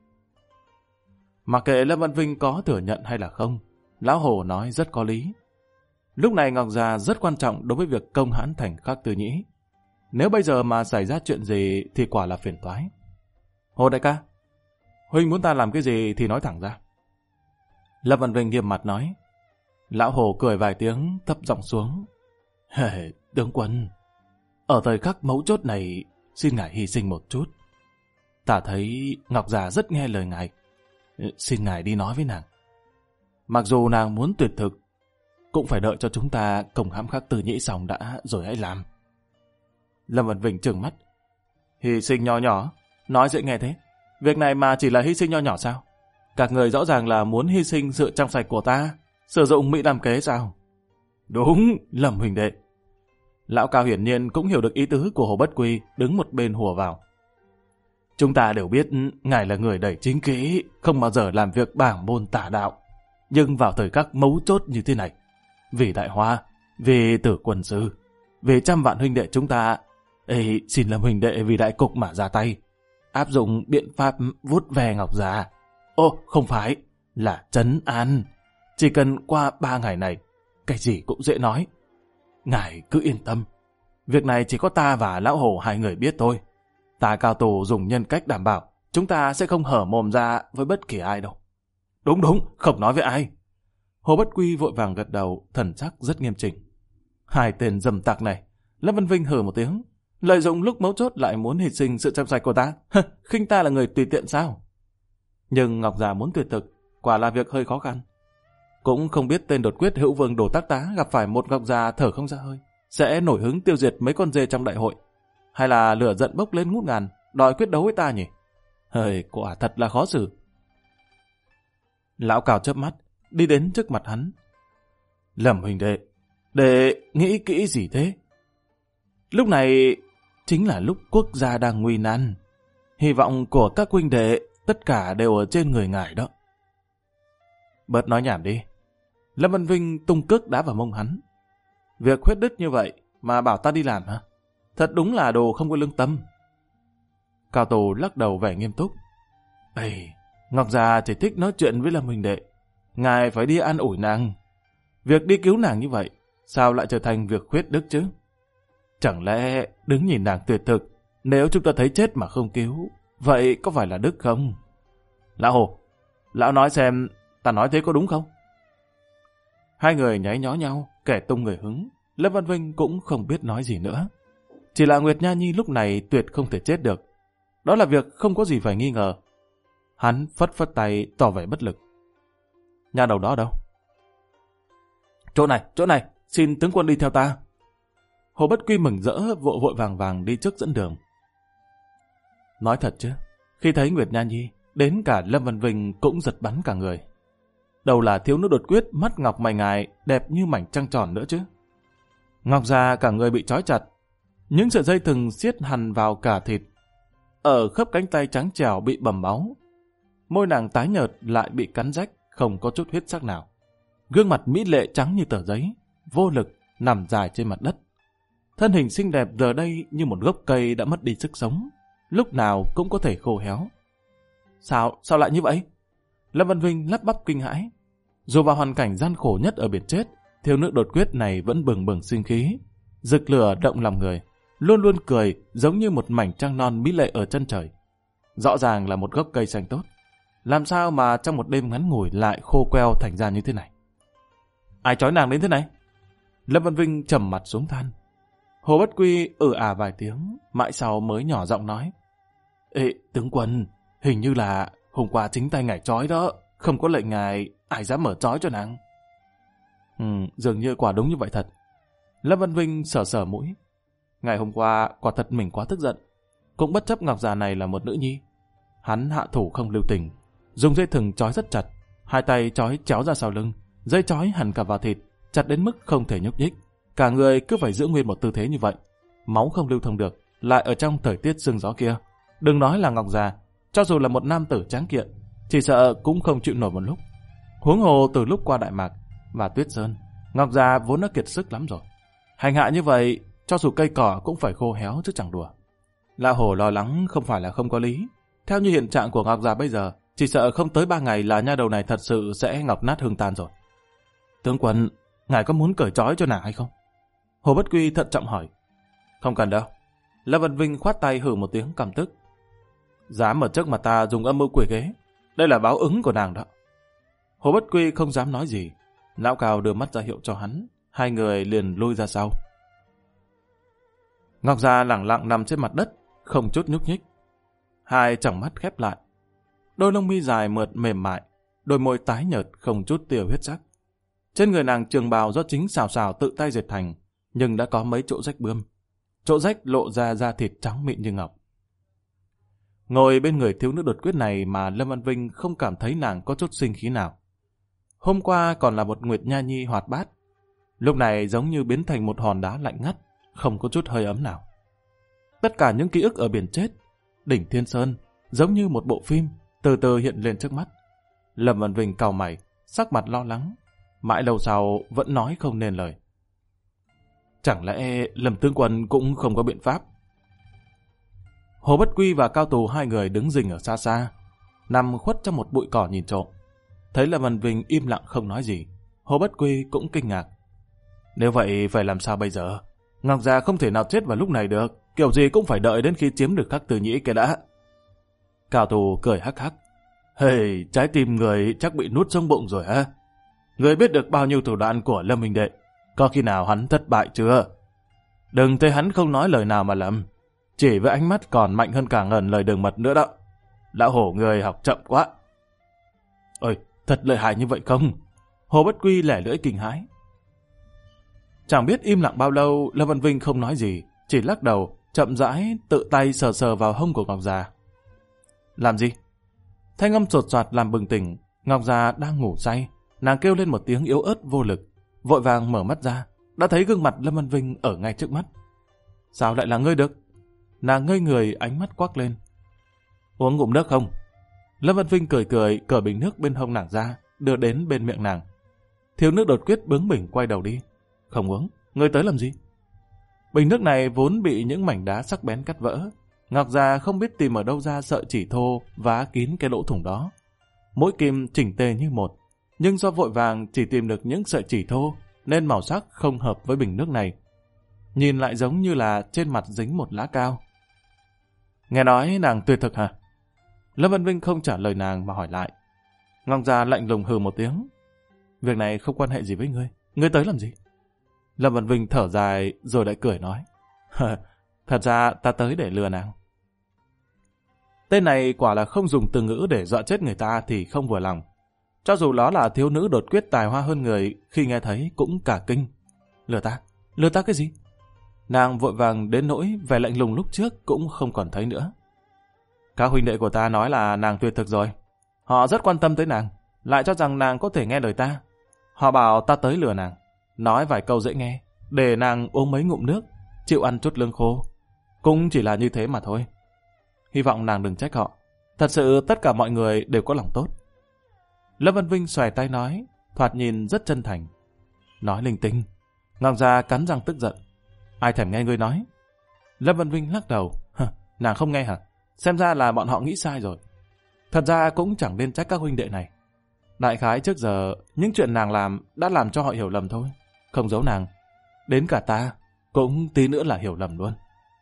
Mặc kệ Lâm Văn Vinh có thừa nhận hay là không, Lão Hồ nói rất có lý. Lúc này Ngọc Già rất quan trọng đối với việc công hãn thành Khắc Tư Nhĩ. Nếu bây giờ mà xảy ra chuyện gì thì quả là phiền toái. Hồ đại ca, huynh muốn ta làm cái gì thì nói thẳng ra. Lâm Văn Vinh nghiêm mặt nói. Lão Hồ cười vài tiếng, thấp giọng xuống. Tướng quân, ở thời khắc mấu chốt này, xin ngài hy sinh một chút. Ta thấy Ngọc Già rất nghe lời ngài. Xin ngài đi nói với nàng. Mặc dù nàng muốn tuyệt thực, cũng phải đợi cho chúng ta công hãm Khắc Tư Nhĩ xong đã rồi hãy làm. Lâm Văn Vinh trừng mắt. Hy sinh nho nhỏ, nói dễ nghe thế. Việc này mà chỉ là hy sinh nho nhỏ sao? Các người rõ ràng là muốn hy sinh sự trong sạch của ta, sử dụng mỹ làm kế sao? Đúng, Lâm huynh đệ. Lão Cao hiển nhiên cũng hiểu được ý tứ của Hồ Bất Quy, đứng một bên hùa vào. Chúng ta đều biết ngài là người đầy chính kỹ, không bao giờ làm việc bảng môn tả đạo. Nhưng vào thời khắc mấu chốt như thế này, vì đại hoa, vì tử quân sư, vì trăm vạn huynh đệ chúng ta, xin Lâm huynh đệ vì đại cục mà ra tay, áp dụng biện pháp vuốt ve Ngọc Già. Không phải, là trấn an. Chỉ cần qua 3 ngày này, cái gì cũng dễ nói. Ngài cứ yên tâm, việc này chỉ có ta và Lão Hồ 2 người biết thôi. Ta cao tù dùng nhân cách đảm bảo, chúng ta sẽ không hở mồm ra với bất kỳ ai đâu. Đúng, không nói với ai. Hồ Bất Quy vội vàng gật đầu, thần sắc rất nghiêm chỉnh. 2 tên dầm tặc này, Lâm Văn Vinh hừ một tiếng, lợi dụng lúc mấu chốt lại muốn hy sinh sự trong sạch của ta. Khinh ta là người tùy tiện sao? Nhưng Ngọc Già muốn tuyệt thực, quả là việc hơi khó khăn. Cũng không biết tên đột quyết Hữu Vương Đồ Tác Tá gặp phải một Ngọc Già thở không ra hơi, sẽ nổi hứng tiêu diệt mấy con dê trong đại hội, hay là lửa giận bốc lên ngút ngàn, đòi quyết đấu với ta nhỉ? Quả thật là khó xử. Lão Cao chớp mắt, đi đến trước mặt hắn. Lâm huynh đệ, để nghĩ kỹ gì thế? Lúc này chính là lúc quốc gia đang nguy nan. Hy vọng của các huynh đệ tất cả đều ở trên người ngài đó. Bớt nói nhảm đi. Lâm Văn Vinh tung cước đá vào mông hắn. Việc khuyết đứt như vậy mà bảo ta đi làm hả? Thật đúng là đồ không có lương tâm. Cao Tù lắc đầu vẻ nghiêm túc. Ngọc Già chỉ thích nói chuyện với Lâm huynh đệ. Ngài phải đi an ủi nàng. Việc đi cứu nàng như vậy, sao lại trở thành việc khuyết đức chứ? Chẳng lẽ đứng nhìn nàng tuyệt thực, nếu chúng ta thấy chết mà không cứu, vậy có phải là đức không? Lão Hồ, lão nói xem ta nói thế có đúng không? 2 người nháy nhó nhau, kẻ tung người hứng. Lâm Văn Vinh cũng không biết nói gì nữa. Chỉ là Nguyệt Nha Nhi lúc này tuyệt không thể chết được. Đó là việc không có gì phải nghi ngờ. Hắn phất phất tay tỏ vẻ bất lực. Nhà đầu đó đâu? Chỗ này, xin tướng quân đi theo ta. Hồ Bất Quy mừng rỡ vội vội vàng vàng đi trước dẫn đường. Nói thật chứ, khi thấy Nguyệt Nha Nhi, đến cả Lâm Văn Vinh cũng giật bắn cả người. Đầu là thiếu nữ đột quyết mắt ngọc mày ngài, đẹp như mảnh trăng tròn nữa chứ. Ngọc Già cả người bị trói chặt, những sợi dây thừng siết hằn vào cả thịt. Ở khớp cánh tay trắng trẻo bị bầm máu. Môi nàng tái nhợt lại bị cắn rách, không có chút huyết sắc nào. Gương mặt mỹ lệ trắng như tờ giấy, vô lực nằm dài trên mặt đất. Thân hình xinh đẹp giờ đây như một gốc cây đã mất đi sức sống, lúc nào cũng có thể khô héo. Sao lại như vậy? Lâm Văn Vinh lắp bắp kinh hãi. Dù vào hoàn cảnh gian khổ nhất ở biển chết, thiếu nữ đột quyết này vẫn bừng bừng sinh khí, rực lửa động lòng người. luôn luôn cười giống như một mảnh trăng non mỹ lệ ở chân trời. Rõ ràng là một gốc cây xanh tốt. Làm sao mà trong một đêm ngắn ngủi lại khô queo thành ra như thế này? Ai trói nàng đến thế này? Lâm Văn Vinh trầm mặt xuống than. Hồ Bất Quy vài tiếng, mãi sau mới nhỏ giọng nói. Ê, tướng quân, hình như là hôm qua chính tay ngài trói đó, không có lệnh ngài, ai dám mở trói cho nàng. Dường như quả đúng như vậy thật. Lâm Văn Vinh sờ mũi. Ngày hôm qua, quả thật mình quá tức giận. Cũng bất chấp Ngọc già này là một nữ nhi. Hắn hạ thủ không lưu tình, dùng dây thừng trói rất chặt, hai tay trói chéo ra sau lưng, dây trói hẳn cả vào thịt, chặt đến mức không thể nhúc nhích. Cả người cứ phải giữ nguyên một tư thế như vậy. Máu không lưu thông được, lại ở trong thời tiết sương gió kia. Đừng nói là Ngọc già, cho dù là một nam tử tráng kiện, chỉ sợ cũng không chịu nổi một lúc. Huống hồ từ lúc qua Đại Mạc và Tuyết Sơn, Ngọc già vốn đã kiệt sức lắm rồi. Hành hạ như vậy, cho dù cây cỏ cũng phải khô héo chứ chẳng đùa. Lão Hổ lo lắng không phải là không có lý. Theo như hiện trạng của Ngọc già bây giờ, chỉ sợ không tới 3 ngày là nha đầu này thật sự sẽ ngọc nát hương tan rồi. Tướng quân, ngài có muốn cởi trói cho nàng hay không? Hồ Bất Quy thận trọng hỏi. Không cần đâu. Lâm Văn Vinh khoát tay hừ một tiếng căm tức. Dám ở trước mặt ta dùng âm mưu quỷ kế, đây là báo ứng của nàng đó. Hồ Bất Quy không dám nói gì. Lão Cao đưa mắt ra hiệu cho hắn, hai người liền lui ra sau. Ngọc già lẳng lặng nằm trên mặt đất, không chút nhúc nhích. Hai tròng mắt khép lại, đôi lông mi dài mượt mềm mại, đôi môi tái nhợt không chút tia huyết sắc. Trên người nàng trường bào do chính xào tự tay dệt thành, nhưng đã có mấy chỗ rách bươm. Chỗ rách lộ ra da thịt trắng mịn như ngọc. Ngồi bên người thiếu nữ đột quyết này mà Lâm Văn Vinh không cảm thấy nàng có chút sinh khí nào. Hôm qua còn là một Nguyệt Nha Nhi hoạt bát, lúc này giống như biến thành một hòn đá lạnh ngắt, không có chút hơi ấm nào. Tất cả những ký ức ở biển chết, đỉnh Thiên Sơn, giống như một bộ phim, từ từ hiện lên trước mắt. Lâm Văn Vinh cau mày, sắc mặt lo lắng, mãi lâu sau vẫn nói không nên lời. Chẳng lẽ Lâm tướng quân cũng không có biện pháp? Hồ Bất Quy và Cao Tù hai người đứng rình ở xa xa, nằm khuất trong một bụi cỏ nhìn trộm. Thấy Lâm Văn Vinh im lặng không nói gì, Hồ Bất Quy cũng kinh ngạc. Nếu vậy phải làm sao bây giờ? Ngọc già không thể nào chết vào lúc này được, kiểu gì cũng phải đợi đến khi chiếm được Khắc Tử Nhĩ kia đã. Cao Tù cười hắc hắc. Hey, trái tim người chắc bị nuốt trong bụng rồi hả? Người biết được bao nhiêu thủ đoạn của Lâm huynh đệ, có khi nào hắn thất bại chưa? Đừng thấy hắn không nói lời nào mà lầm, chỉ với ánh mắt còn mạnh hơn cả ngần lời đường mật nữa đó. Lão Hổ người học chậm quá. Ôi, thật lợi hại như vậy không? Hồ Bất Quy lẻ lưỡi kinh hãi. Chẳng biết im lặng bao lâu, Lâm Văn Vinh không nói gì, chỉ lắc đầu, chậm rãi tự tay sờ vào hông của Ngọc già. Làm gì? Thanh âm sột soạt làm bừng tỉnh. Ngọc già đang ngủ say, nàng kêu lên một tiếng yếu ớt vô lực, vội vàng mở mắt ra, đã thấy gương mặt Lâm Văn Vinh ở ngay trước mắt. Sao lại là ngươi được? Nàng ngây người, ánh mắt quắc lên. Uống ngụm nước không? Lâm Văn Vinh cười cởi bình nước bên hông nàng ra, đưa đến bên miệng nàng. Thiếu nữ đột quyết bướng bỉnh quay đầu đi. Không uống, ngươi tới làm gì? Bình nước này vốn bị những mảnh đá sắc bén cắt vỡ. Ngọc già không biết tìm ở đâu ra sợi chỉ thô vá kín cái lỗ thủng đó. Mỗi kim chỉnh tề như một, nhưng do vội vàng chỉ tìm được những sợi chỉ thô nên màu sắc không hợp với bình nước này. Nhìn lại giống như là trên mặt dính một lá cao. Nghe nói nàng tuyệt thực hả? Lâm Văn Vinh không trả lời nàng mà hỏi lại. Ngọc già lạnh lùng hừ một tiếng. Việc này không quan hệ gì với ngươi. Ngươi tới làm gì? Lâm Văn Vinh thở dài rồi lại cười nói. Thật ra ta tới để lừa nàng. Tên này quả là không dùng từ ngữ để dọa chết người ta thì không vừa lòng. Cho dù đó là thiếu nữ đột quyết tài hoa hơn người, khi nghe thấy cũng cả kinh. Lừa ta? Lừa ta cái gì? Nàng vội vàng đến nỗi vẻ lạnh lùng lúc trước cũng không còn thấy nữa. Các huynh đệ của ta nói là nàng tuyệt thực rồi. Họ rất quan tâm tới nàng, lại cho rằng nàng có thể nghe lời ta. Họ bảo ta tới lừa nàng, nói vài câu dễ nghe, để nàng uống mấy ngụm nước, chịu ăn chút lương khô. Cũng chỉ là như thế mà thôi. Hy vọng nàng đừng trách họ. Thật sự tất cả mọi người đều có lòng tốt. Lâm Văn Vinh xòe tay nói, thoạt nhìn rất chân thành. Nói linh tinh. Ngọc già cắn răng tức giận. Ai thèm nghe ngươi nói? Lâm Văn Vinh lắc đầu. Nàng không nghe hả? Xem ra là bọn họ nghĩ sai rồi. Thật ra cũng chẳng nên trách các huynh đệ này. Đại khái trước giờ những chuyện nàng làm đã làm cho họ hiểu lầm thôi. Không giấu nàng, đến cả ta cũng tí nữa là hiểu lầm luôn.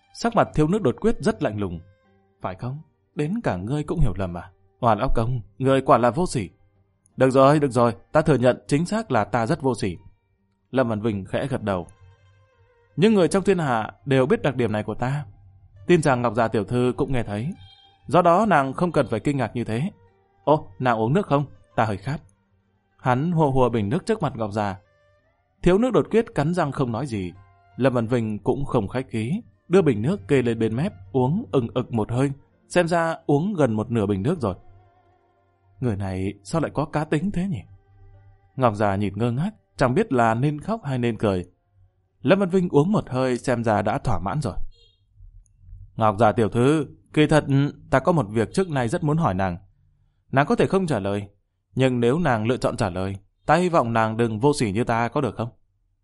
Sắc mặt Thiếu Nữ đột quyết rất lạnh lùng. Phải không? Đến cả ngươi cũng hiểu lầm à? Hòa lão công, ngươi quả là vô sỉ. Được rồi, ta thừa nhận chính xác là ta rất vô sỉ. Lâm Văn Vinh khẽ gật đầu. Những người trong thiên hạ đều biết đặc điểm này của ta. Tin rằng Ngọc Già tiểu thư cũng nghe thấy. Do đó nàng không cần phải kinh ngạc như thế. Ô, nàng uống nước không? Ta hơi khát. Hắn hùa bình nước trước mặt Ngọc Già. Thiếu Nữ đột quyết cắn răng không nói gì. Lâm Văn Vinh cũng không khách khí, đưa bình nước kê lên bên mép, uống ực một hơi, xem ra uống gần một nửa bình nước rồi. Người này sao lại có cá tính thế nhỉ? Ngọc Già nhìn ngơ ngác, chẳng biết là nên khóc hay nên cười. Lâm Văn Vinh uống một hơi xem ra đã thỏa mãn rồi. Ngọc Già tiểu thư, kỳ thật ta có một việc trước nay rất muốn hỏi nàng. Nàng có thể không trả lời, nhưng nếu nàng lựa chọn trả lời, ta hy vọng nàng đừng vô sỉ như ta, có được không?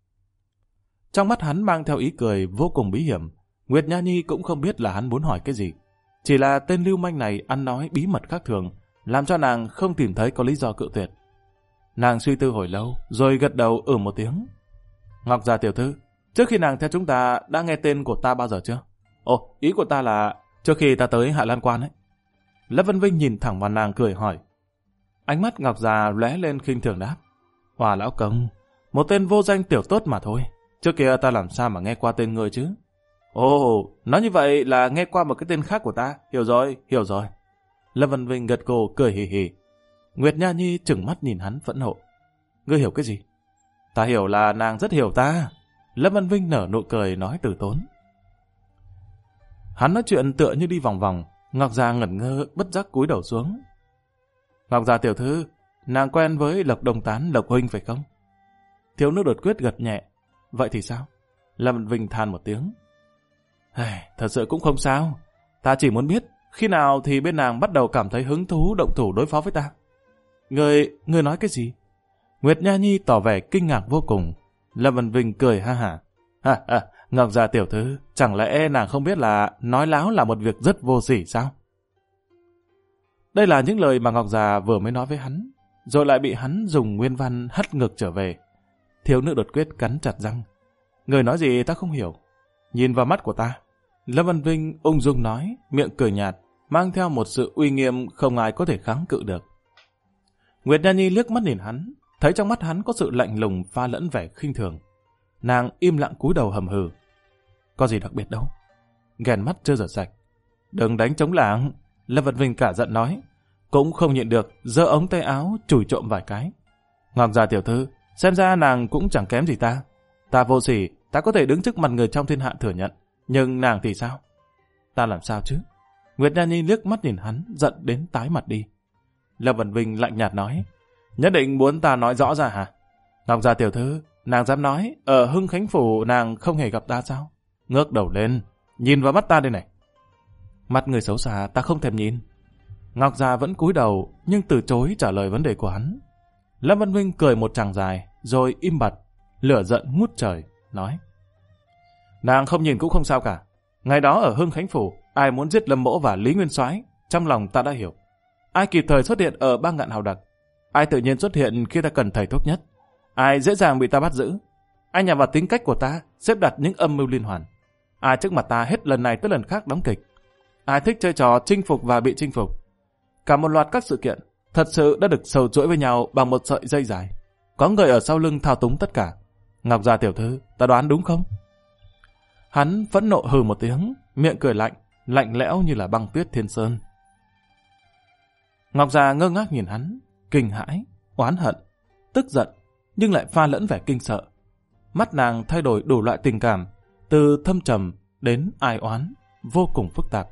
Trong mắt hắn mang theo ý cười vô cùng bí hiểm. Nguyệt Nha Nhi cũng không biết là hắn muốn hỏi cái gì. Chỉ là tên lưu manh này ăn nói bí mật khác thường, làm cho nàng không tìm thấy có lý do cự tuyệt. Nàng suy tư hồi lâu, rồi gật đầu một tiếng. Ngọc Già tiểu thư, trước khi nàng theo chúng ta đã nghe tên của ta bao giờ chưa? Ồ, ý của ta là trước khi ta tới Hạ Lan Quan ấy. Lâm Văn Vinh nhìn thẳng vào nàng cười hỏi. Ánh mắt Ngọc Già lóe lên khinh thường đáp. Hòa lão công, một tên vô danh tiểu tốt mà thôi. Trước kia ta làm sao mà nghe qua tên ngươi chứ? Ồ, nói như vậy là nghe qua một cái tên khác của ta. Hiểu rồi. Lâm Văn Vinh gật gù cười hì hì. Nguyệt Nha Nhi trừng mắt nhìn hắn phẫn nộ. Ngươi hiểu cái gì? Ta hiểu là nàng rất hiểu ta. Lâm Văn Vinh nở nụ cười nói từ tốn. Hắn nói chuyện tựa như đi vòng vòng. Ngọc Già ngẩn ngơ bất giác cúi đầu xuống. Ngọc Già tiểu thư, nàng quen với Lộc Đồng Tán Lộc huynh phải không? Thiếu Nữ đột quyết gật nhẹ. Vậy thì sao? Lâm Văn Vinh than một tiếng. Thật sự cũng không sao. Ta chỉ muốn biết khi nào thì bên nàng bắt đầu cảm thấy hứng thú động thủ đối phó với ta. Người nói cái gì? Nguyệt Nha Nhi tỏ vẻ kinh ngạc vô cùng. Lâm Văn Vinh cười ha hả. Ngọc Già tiểu thư, chẳng lẽ nàng không biết là nói láo là một việc rất vô sỉ sao? Đây là những lời mà Ngọc Già vừa mới nói với hắn, rồi lại bị hắn dùng nguyên văn hất ngược trở về. Thiếu Nữ đột quyết cắn chặt răng. Người nói gì ta không hiểu. Nhìn vào mắt của ta. Lâm Văn Vinh ung dung nói, miệng cười nhạt, mang theo một sự uy nghiêm không ai có thể kháng cự được. Nguyệt Nha Nhi liếc mắt nhìn hắn, thấy trong mắt hắn có sự lạnh lùng pha lẫn vẻ khinh thường. Nàng im lặng cúi đầu hầm hừ. Có gì đặc biệt đâu. Ghèn mắt chưa rửa sạch. Đừng đánh trống lảng. Lâm Văn Vinh cả giận nói. Cũng không nhịn được, giơ ống tay áo chùi trộm vài cái. Ngọc Già tiểu thư, xem ra nàng cũng chẳng kém gì ta. Ta vô sỉ, ta có thể đứng trước mặt người trong thiên hạ thừa nhận. Nhưng nàng thì sao? Ta làm sao chứ? Nguyệt Nha Nhi liếc mắt nhìn hắn, giận đến tái mặt đi. Lâm Văn Vinh lạnh nhạt nói. Nhất định muốn ta nói rõ ra hả? Ngọc Già tiểu thư, nàng dám nói ở Hưng Khánh Phủ nàng không hề gặp ta sao? Ngước đầu lên, nhìn vào mắt ta đây này. Mắt người xấu xa ta không thèm nhìn. Ngọc Già vẫn cúi đầu nhưng từ chối trả lời vấn đề của hắn. Lâm Văn Vinh cười một tràng dài rồi im bặt, lửa giận ngút trời, nói. Nàng không nhìn cũng không sao cả. Ngày đó ở Hưng Khánh Phủ, ai muốn giết Lâm Mỗ và Lý Nguyên Soái, trong lòng ta đã hiểu. Ai kịp thời xuất hiện ở Ba Ngạn Hào Đặc, ai tự nhiên xuất hiện khi ta cần thầy thuốc nhất, ai dễ dàng bị ta bắt giữ, ai nhằm vào tính cách của ta, xếp đặt những âm mưu liên hoàn, ai trước mặt ta hết lần này tới lần khác đóng kịch, ai thích chơi trò chinh phục và bị chinh phục. Cả một loạt các sự kiện thật sự đã được sầu chuỗi với nhau bằng một sợi dây dài. Có người ở sau lưng thao túng tất cả. Ngọc Già tiểu thư, ta đoán đúng không? Hắn phẫn nộ hừ một tiếng, miệng cười lạnh, lạnh lẽo như là băng tuyết thiên sơn. Ngọc Già ngơ ngác nhìn hắn, kinh hãi, oán hận, tức giận, nhưng lại pha lẫn vẻ kinh sợ. Mắt nàng thay đổi đủ loại tình cảm, từ thâm trầm đến ai oán, vô cùng phức tạp.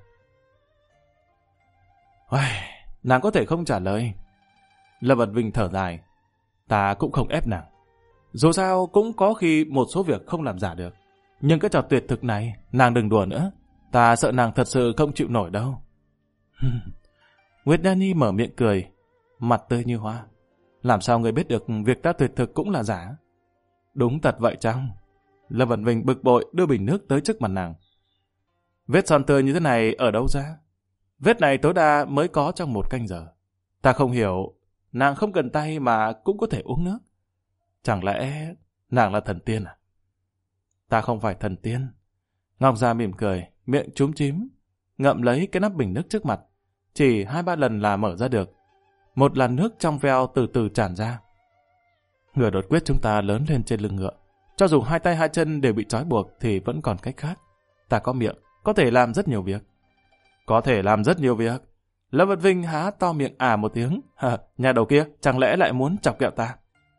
Nàng có thể không trả lời. Lâm Văn Vinh thở dài. Ta cũng không ép nàng. Dù sao cũng có khi một số việc không làm giả được. Nhưng cái trò tuyệt thực này, nàng đừng đùa nữa. Ta sợ nàng thật sự không chịu nổi đâu. Nguyệt Nha Nhi mở miệng cười, mặt tươi như hoa. Làm sao người biết được việc ta tuyệt thực cũng là giả? Đúng thật vậy chăng? Lâm Văn Vinh bực bội đưa bình nước tới trước mặt nàng. Vết son tươi như thế này ở đâu ra? Vết này tối đa mới có trong 1 canh giờ. Ta không hiểu, nàng không cần tay mà cũng có thể uống nước. Chẳng lẽ nàng là thần tiên à? Ta không phải thần tiên. Ngọc Gia mỉm cười, miệng chúm chím, ngậm lấy cái nắp bình nước trước mặt. Chỉ 2-3 lần là mở ra được. Một làn nước trong veo từ từ tràn ra. Người đột quyết chúng ta lớn lên trên lưng ngựa. Cho dù 2 tay 2 chân đều bị trói buộc thì vẫn còn cách khác. Ta có miệng, có thể làm rất nhiều việc. Có thể làm rất nhiều việc. Lâm Vân Vinh há to miệng một tiếng. Nhà đầu kia, chẳng lẽ lại muốn chọc ghẹo ta?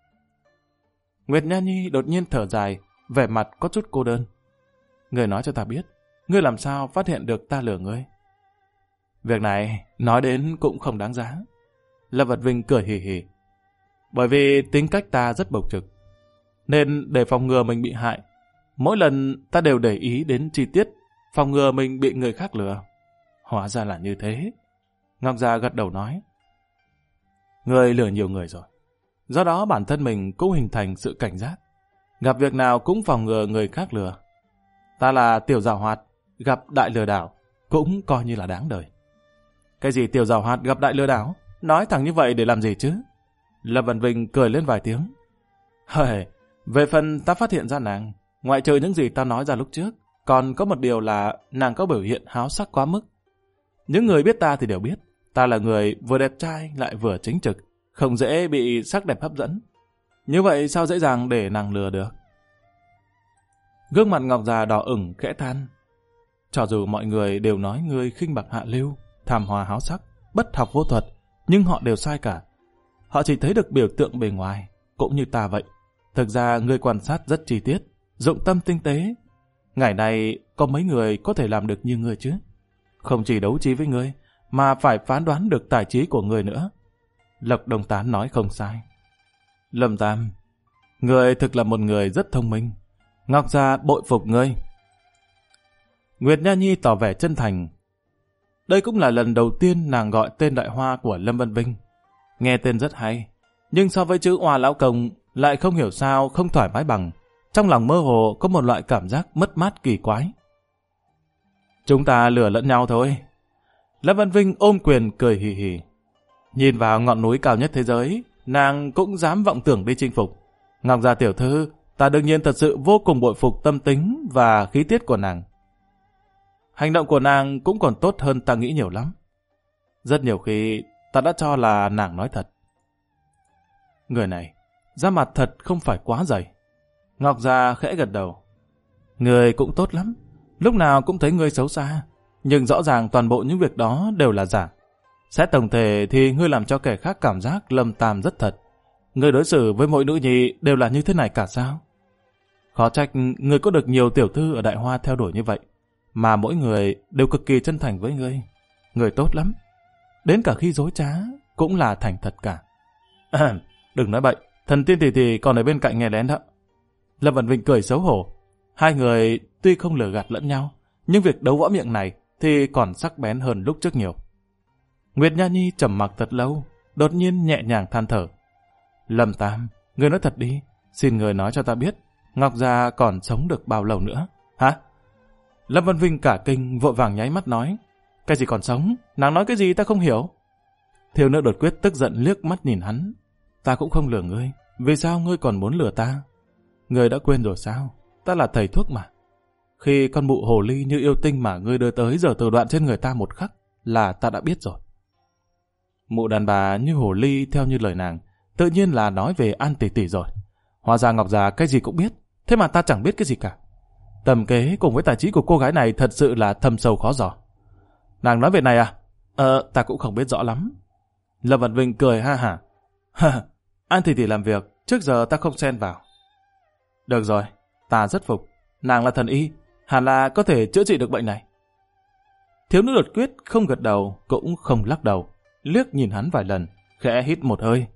Nguyệt Nha Nhi đột nhiên thở dài, vẻ mặt có chút cô đơn. Ngươi nói cho ta biết, ngươi làm sao phát hiện được ta lừa ngươi? Việc này nói đến cũng không đáng giá. Lâm Vật Vinh cười hì hì. Bởi vì tính cách ta rất bộc trực, nên để phòng ngừa mình bị hại, mỗi lần ta đều để ý đến chi tiết, phòng ngừa mình bị người khác lừa. Hóa ra là như thế. Ngọc Gia gật đầu nói. Ngươi lừa nhiều người rồi, do đó bản thân mình cũng hình thành sự cảnh giác, gặp việc nào cũng phòng ngừa người khác lừa. Ta là tiểu giảo hoạt, gặp đại lừa đảo cũng coi như là đáng đời. Cái gì tiểu giảo hoạt gặp đại lừa đảo? Nói thẳng như vậy để làm gì chứ? Lâm Văn Vinh cười lên vài tiếng. Về phần ta phát hiện ra nàng, ngoại trừ những gì ta nói ra lúc trước, còn có một điều là nàng có biểu hiện háo sắc quá mức. Những người biết ta thì đều biết, ta là người vừa đẹp trai lại vừa chính trực, không dễ bị sắc đẹp hấp dẫn. Như vậy sao dễ dàng để nàng lừa được? Gương mặt Ngọc Già đỏ ửng khẽ than. Cho dù mọi người đều nói ngươi khinh bạc hạ lưu, thàm hoa háo sắc, bất học vô thuật, nhưng họ đều sai cả. Họ chỉ thấy được biểu tượng bề ngoài, cũng như ta vậy. Thực ra ngươi quan sát rất chi tiết, dụng tâm tinh tế. Ngày nay có mấy người có thể làm được như ngươi chứ? Không chỉ đấu trí với ngươi, mà phải phán đoán được tài trí của ngươi nữa. Lộc Đồng Tán nói không sai. Lâm Tam, ngươi thực là một người rất thông minh. Ngọc Gia bội phục ngươi. Nguyệt Nha Nhi tỏ vẻ chân thành. Đây cũng là lần đầu tiên nàng gọi tên đại hoa của Lâm Văn Vinh. Nghe tên rất hay, nhưng so với chữ Oa Lão Công lại không hiểu sao không thoải mái bằng. Trong lòng mơ hồ có một loại cảm giác mất mát kỳ quái. Chúng ta lừa lẫn nhau thôi. Lâm Văn Vinh ôm quyền cười hì hì. Nhìn vào ngọn núi cao nhất thế giới, nàng cũng dám vọng tưởng đi chinh phục. Ngọc Gia tiểu thư, ta đương nhiên thật sự vô cùng bội phục tâm tính và khí tiết của nàng. Hành động của nàng cũng còn tốt hơn ta nghĩ nhiều lắm. Rất nhiều khi ta đã cho là nàng nói thật. Người này, da mặt thật không phải quá dày. Ngọc Gia khẽ gật đầu. Người cũng tốt lắm, lúc nào cũng thấy ngươi xấu xa, nhưng rõ ràng toàn bộ những việc đó đều là giả. Xét tổng thể thì ngươi làm cho kẻ khác cảm giác Lâm Tam rất thật. Ngươi đối xử với mỗi nữ nhi đều là như thế này cả sao? Khó trách ngươi có được nhiều tiểu thư ở Đại Hoa theo đuổi như vậy, mà mỗi người đều cực kỳ chân thành với ngươi. Ngươi tốt lắm, đến cả khi dối trá cũng là thành thật cả. Đừng nói bậy, thần tiên tỷ còn ở bên cạnh nghe lén đó. Lâm Văn Vinh cười xấu hổ. Hai người tuy không lừa gạt lẫn nhau, nhưng việc đấu võ miệng này thì còn sắc bén hơn lúc trước nhiều. Nguyệt Nha Nhi trầm mặc thật lâu, đột nhiên nhẹ nhàng than thở. Lâm Tam, ngươi nói thật đi, xin người nói cho ta biết, Ngọc Gia còn sống được bao lâu nữa? Hả? Lâm Văn Vinh cả kinh vội vàng nháy mắt nói. Cái gì còn sống? Nàng nói cái gì ta không hiểu. Thiếu nữ đột quyết tức giận liếc mắt nhìn hắn. Ta cũng không lừa ngươi, vì sao ngươi còn muốn lừa ta? Ngươi đã quên rồi sao? Ta là thầy thuốc mà. Khi con mụ hồ ly như yêu tinh mà ngươi đưa tới giờ từ đoạn trên người ta một khắc là ta đã biết rồi. Mụ đàn bà như hồ ly theo như lời nàng, tự nhiên là nói về An tỷ tỷ rồi. Hóa ra Ngọc Già cái gì cũng biết, thế mà ta chẳng biết cái gì cả. Tầm kế cùng với tài trí của cô gái này thật sự là thâm sâu khó dò. Nàng nói về này à? Ta cũng không biết rõ lắm. Lâm Văn Vinh cười ha hả. An tỷ tỷ làm việc, trước giờ ta không xen vào. Được rồi, ta rất phục. Nàng là thần y, hẳn là có thể chữa trị được bệnh này. Thiếu nữ đột quyết không gật đầu, cũng không lắc đầu, liếc nhìn hắn vài lần, khẽ hít một hơi.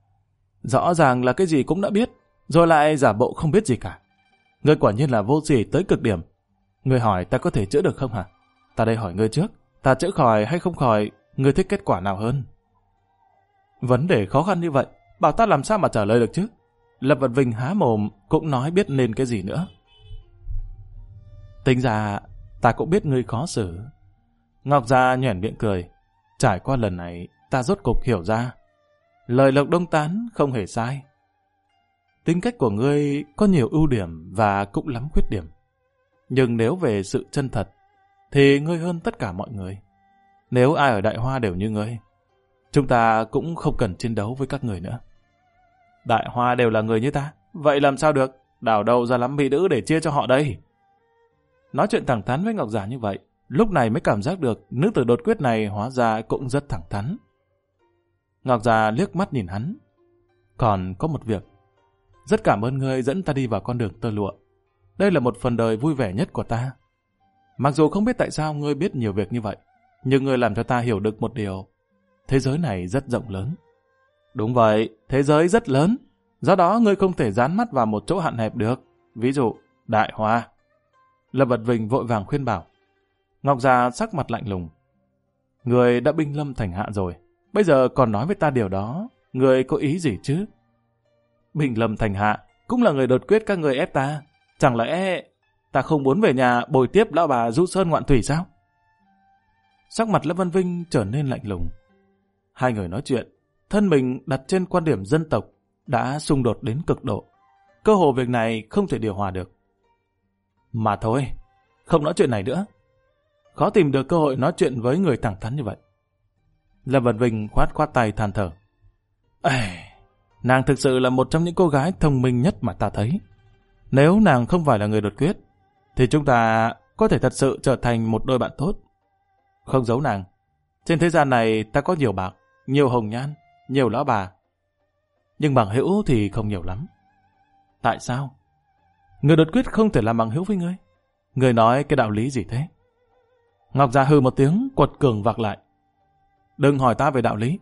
Rõ ràng là cái gì cũng đã biết, rồi lại giả bộ không biết gì cả. Ngươi quả nhiên là vô sỉ tới cực điểm. Ngươi hỏi ta có thể chữa được không hả? Ta đây hỏi ngươi trước, ta chữa khỏi hay không khỏi, ngươi thích kết quả nào hơn? Vấn đề khó khăn như vậy, bảo ta làm sao mà trả lời được chứ? Lâm Văn Vinh há mồm cũng nói biết nên cái gì nữa. Tính ra ta cũng biết ngươi khó xử. Ngọc Gia nhoẻn miệng cười. Trải qua lần này ta rốt cục hiểu ra. Lời Lộc Đông Tán không hề sai. Tính cách của ngươi có nhiều ưu điểm và cũng lắm khuyết điểm. Nhưng nếu về sự chân thật, thì ngươi hơn tất cả mọi người. Nếu ai ở Đại Hoa đều như ngươi, chúng ta cũng không cần chiến đấu với các người nữa. Đại Hoa đều là người như ta, vậy làm sao được? Đào đâu ra lắm mỹ nữ để chia cho họ đây? Nói chuyện thẳng thắn với Ngọc Già như vậy, lúc này mới cảm giác được nữ tử đột quyết này hóa ra cũng rất thẳng thắn. Ngọc Già liếc mắt nhìn hắn. Còn có một việc. Rất cảm ơn ngươi dẫn ta đi vào con đường tơ lụa. Đây là một phần đời vui vẻ nhất của ta. Mặc dù không biết tại sao ngươi biết nhiều việc như vậy, nhưng ngươi làm cho ta hiểu được một điều. Thế giới này rất rộng lớn. Đúng vậy, thế giới rất lớn. Do đó ngươi không thể dán mắt vào một chỗ hạn hẹp được. Ví dụ, Đại Hoa. Lâm Bật Vinh vội vàng khuyên bảo. Ngọc Già sắc mặt lạnh lùng. Ngươi đã binh lâm thành hạ rồi. Bây giờ còn nói với ta điều đó. Ngươi có ý gì chứ? Binh lâm thành hạ cũng là người đột quyết các người ép ta. Chẳng lẽ ta không muốn về nhà bồi tiếp lão bà Du Sơn Ngoạn Thủy sao? Sắc mặt Lâm Văn Vinh trở nên lạnh lùng. Hai người nói chuyện, thân mình đặt trên quan điểm dân tộc đã xung đột đến cực độ. Cơ hồ việc này không thể điều hòa được. Mà thôi, không nói chuyện này nữa. Khó tìm được cơ hội nói chuyện với người thẳng thắn như vậy. Lâm Văn Vinh khoát khoát tay than thở. Nàng thực sự là một trong những cô gái thông minh nhất mà ta thấy. Nếu nàng không phải là người đột quyết, thì chúng ta có thể thật sự trở thành một đôi bạn tốt. Không giấu nàng, trên thế gian này ta có nhiều bạc, nhiều hồng nhan, nhiều lão bà. Nhưng bằng hữu thì không nhiều lắm. Tại sao? Người đột quyết không thể làm bằng hữu với ngươi. Ngươi nói cái đạo lý gì thế? Ngọc Già hừ một tiếng, quật cường vạc lại. Đừng hỏi ta về đạo lý.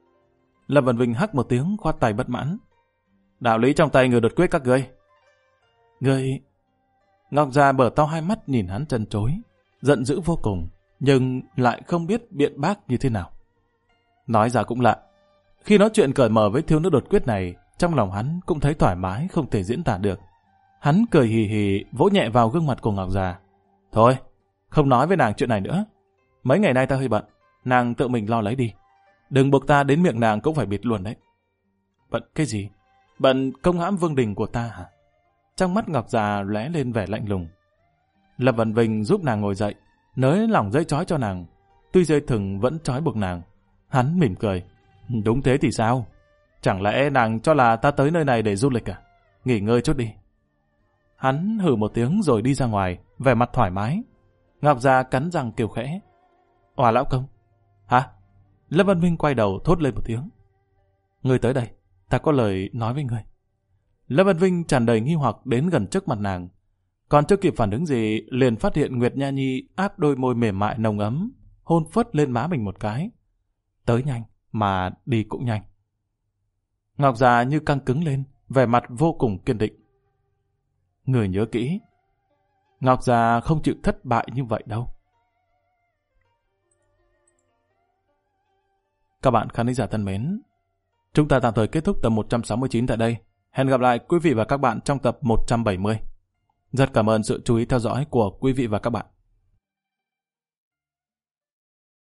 Lâm Văn Vinh hắc một tiếng, khoát tay bất mãn. Đạo lý trong tay người đột quyết các ngươi. Ngươi... Ngọc Già mở to hai mắt nhìn hắn trân trối, giận dữ vô cùng, nhưng lại không biết biện bác như thế nào. Nói ra cũng lạ. Khi nói chuyện cởi mở với thiếu nữ đột quyết này, trong lòng hắn cũng thấy thoải mái không thể diễn tả được. Hắn cười hì hì vỗ nhẹ vào gương mặt của Ngọc Già. Thôi, không nói với nàng chuyện này nữa. Mấy ngày nay ta hơi bận, nàng tự mình lo lấy đi. Đừng buộc ta đến miệng nàng cũng phải bịt luôn đấy. Bận cái gì? Bận công hãm vương đình của ta hả? Trong mắt Ngọc Già lóe lên vẻ lạnh lùng. Lâm Văn Vinh giúp nàng ngồi dậy, nới lỏng dây trói cho nàng. Tuy dây thừng vẫn trói buộc nàng. Hắn mỉm cười. Đúng thế thì sao? Chẳng lẽ nàng cho là ta tới nơi này để du lịch à? Nghỉ ngơi chút đi. Hắn hừ một tiếng rồi đi ra ngoài, vẻ mặt thoải mái. Ngọc Già cắn răng kêu khẽ. Oà lão công. Hả? Lâm Văn Minh quay đầu thốt lên một tiếng. Ngươi tới đây, ta có lời nói với ngươi. Lâm Văn Vinh tràn đầy nghi hoặc đến gần trước mặt nàng. Còn chưa kịp phản ứng gì, liền phát hiện Nguyệt Nha Nhi áp đôi môi mềm mại nồng ấm, hôn phớt lên má mình một cái. Tới nhanh, mà đi cũng nhanh. Ngọc Già như căng cứng lên, vẻ mặt vô cùng kiên định. Người nhớ kỹ, Ngọc Già không chịu thất bại như vậy đâu. Các bạn khán giả thân mến, chúng ta tạm thời kết thúc tập 169 tại đây. Hẹn gặp lại quý vị và các bạn trong tập 170. Rất cảm ơn sự chú ý theo dõi của quý vị và các bạn.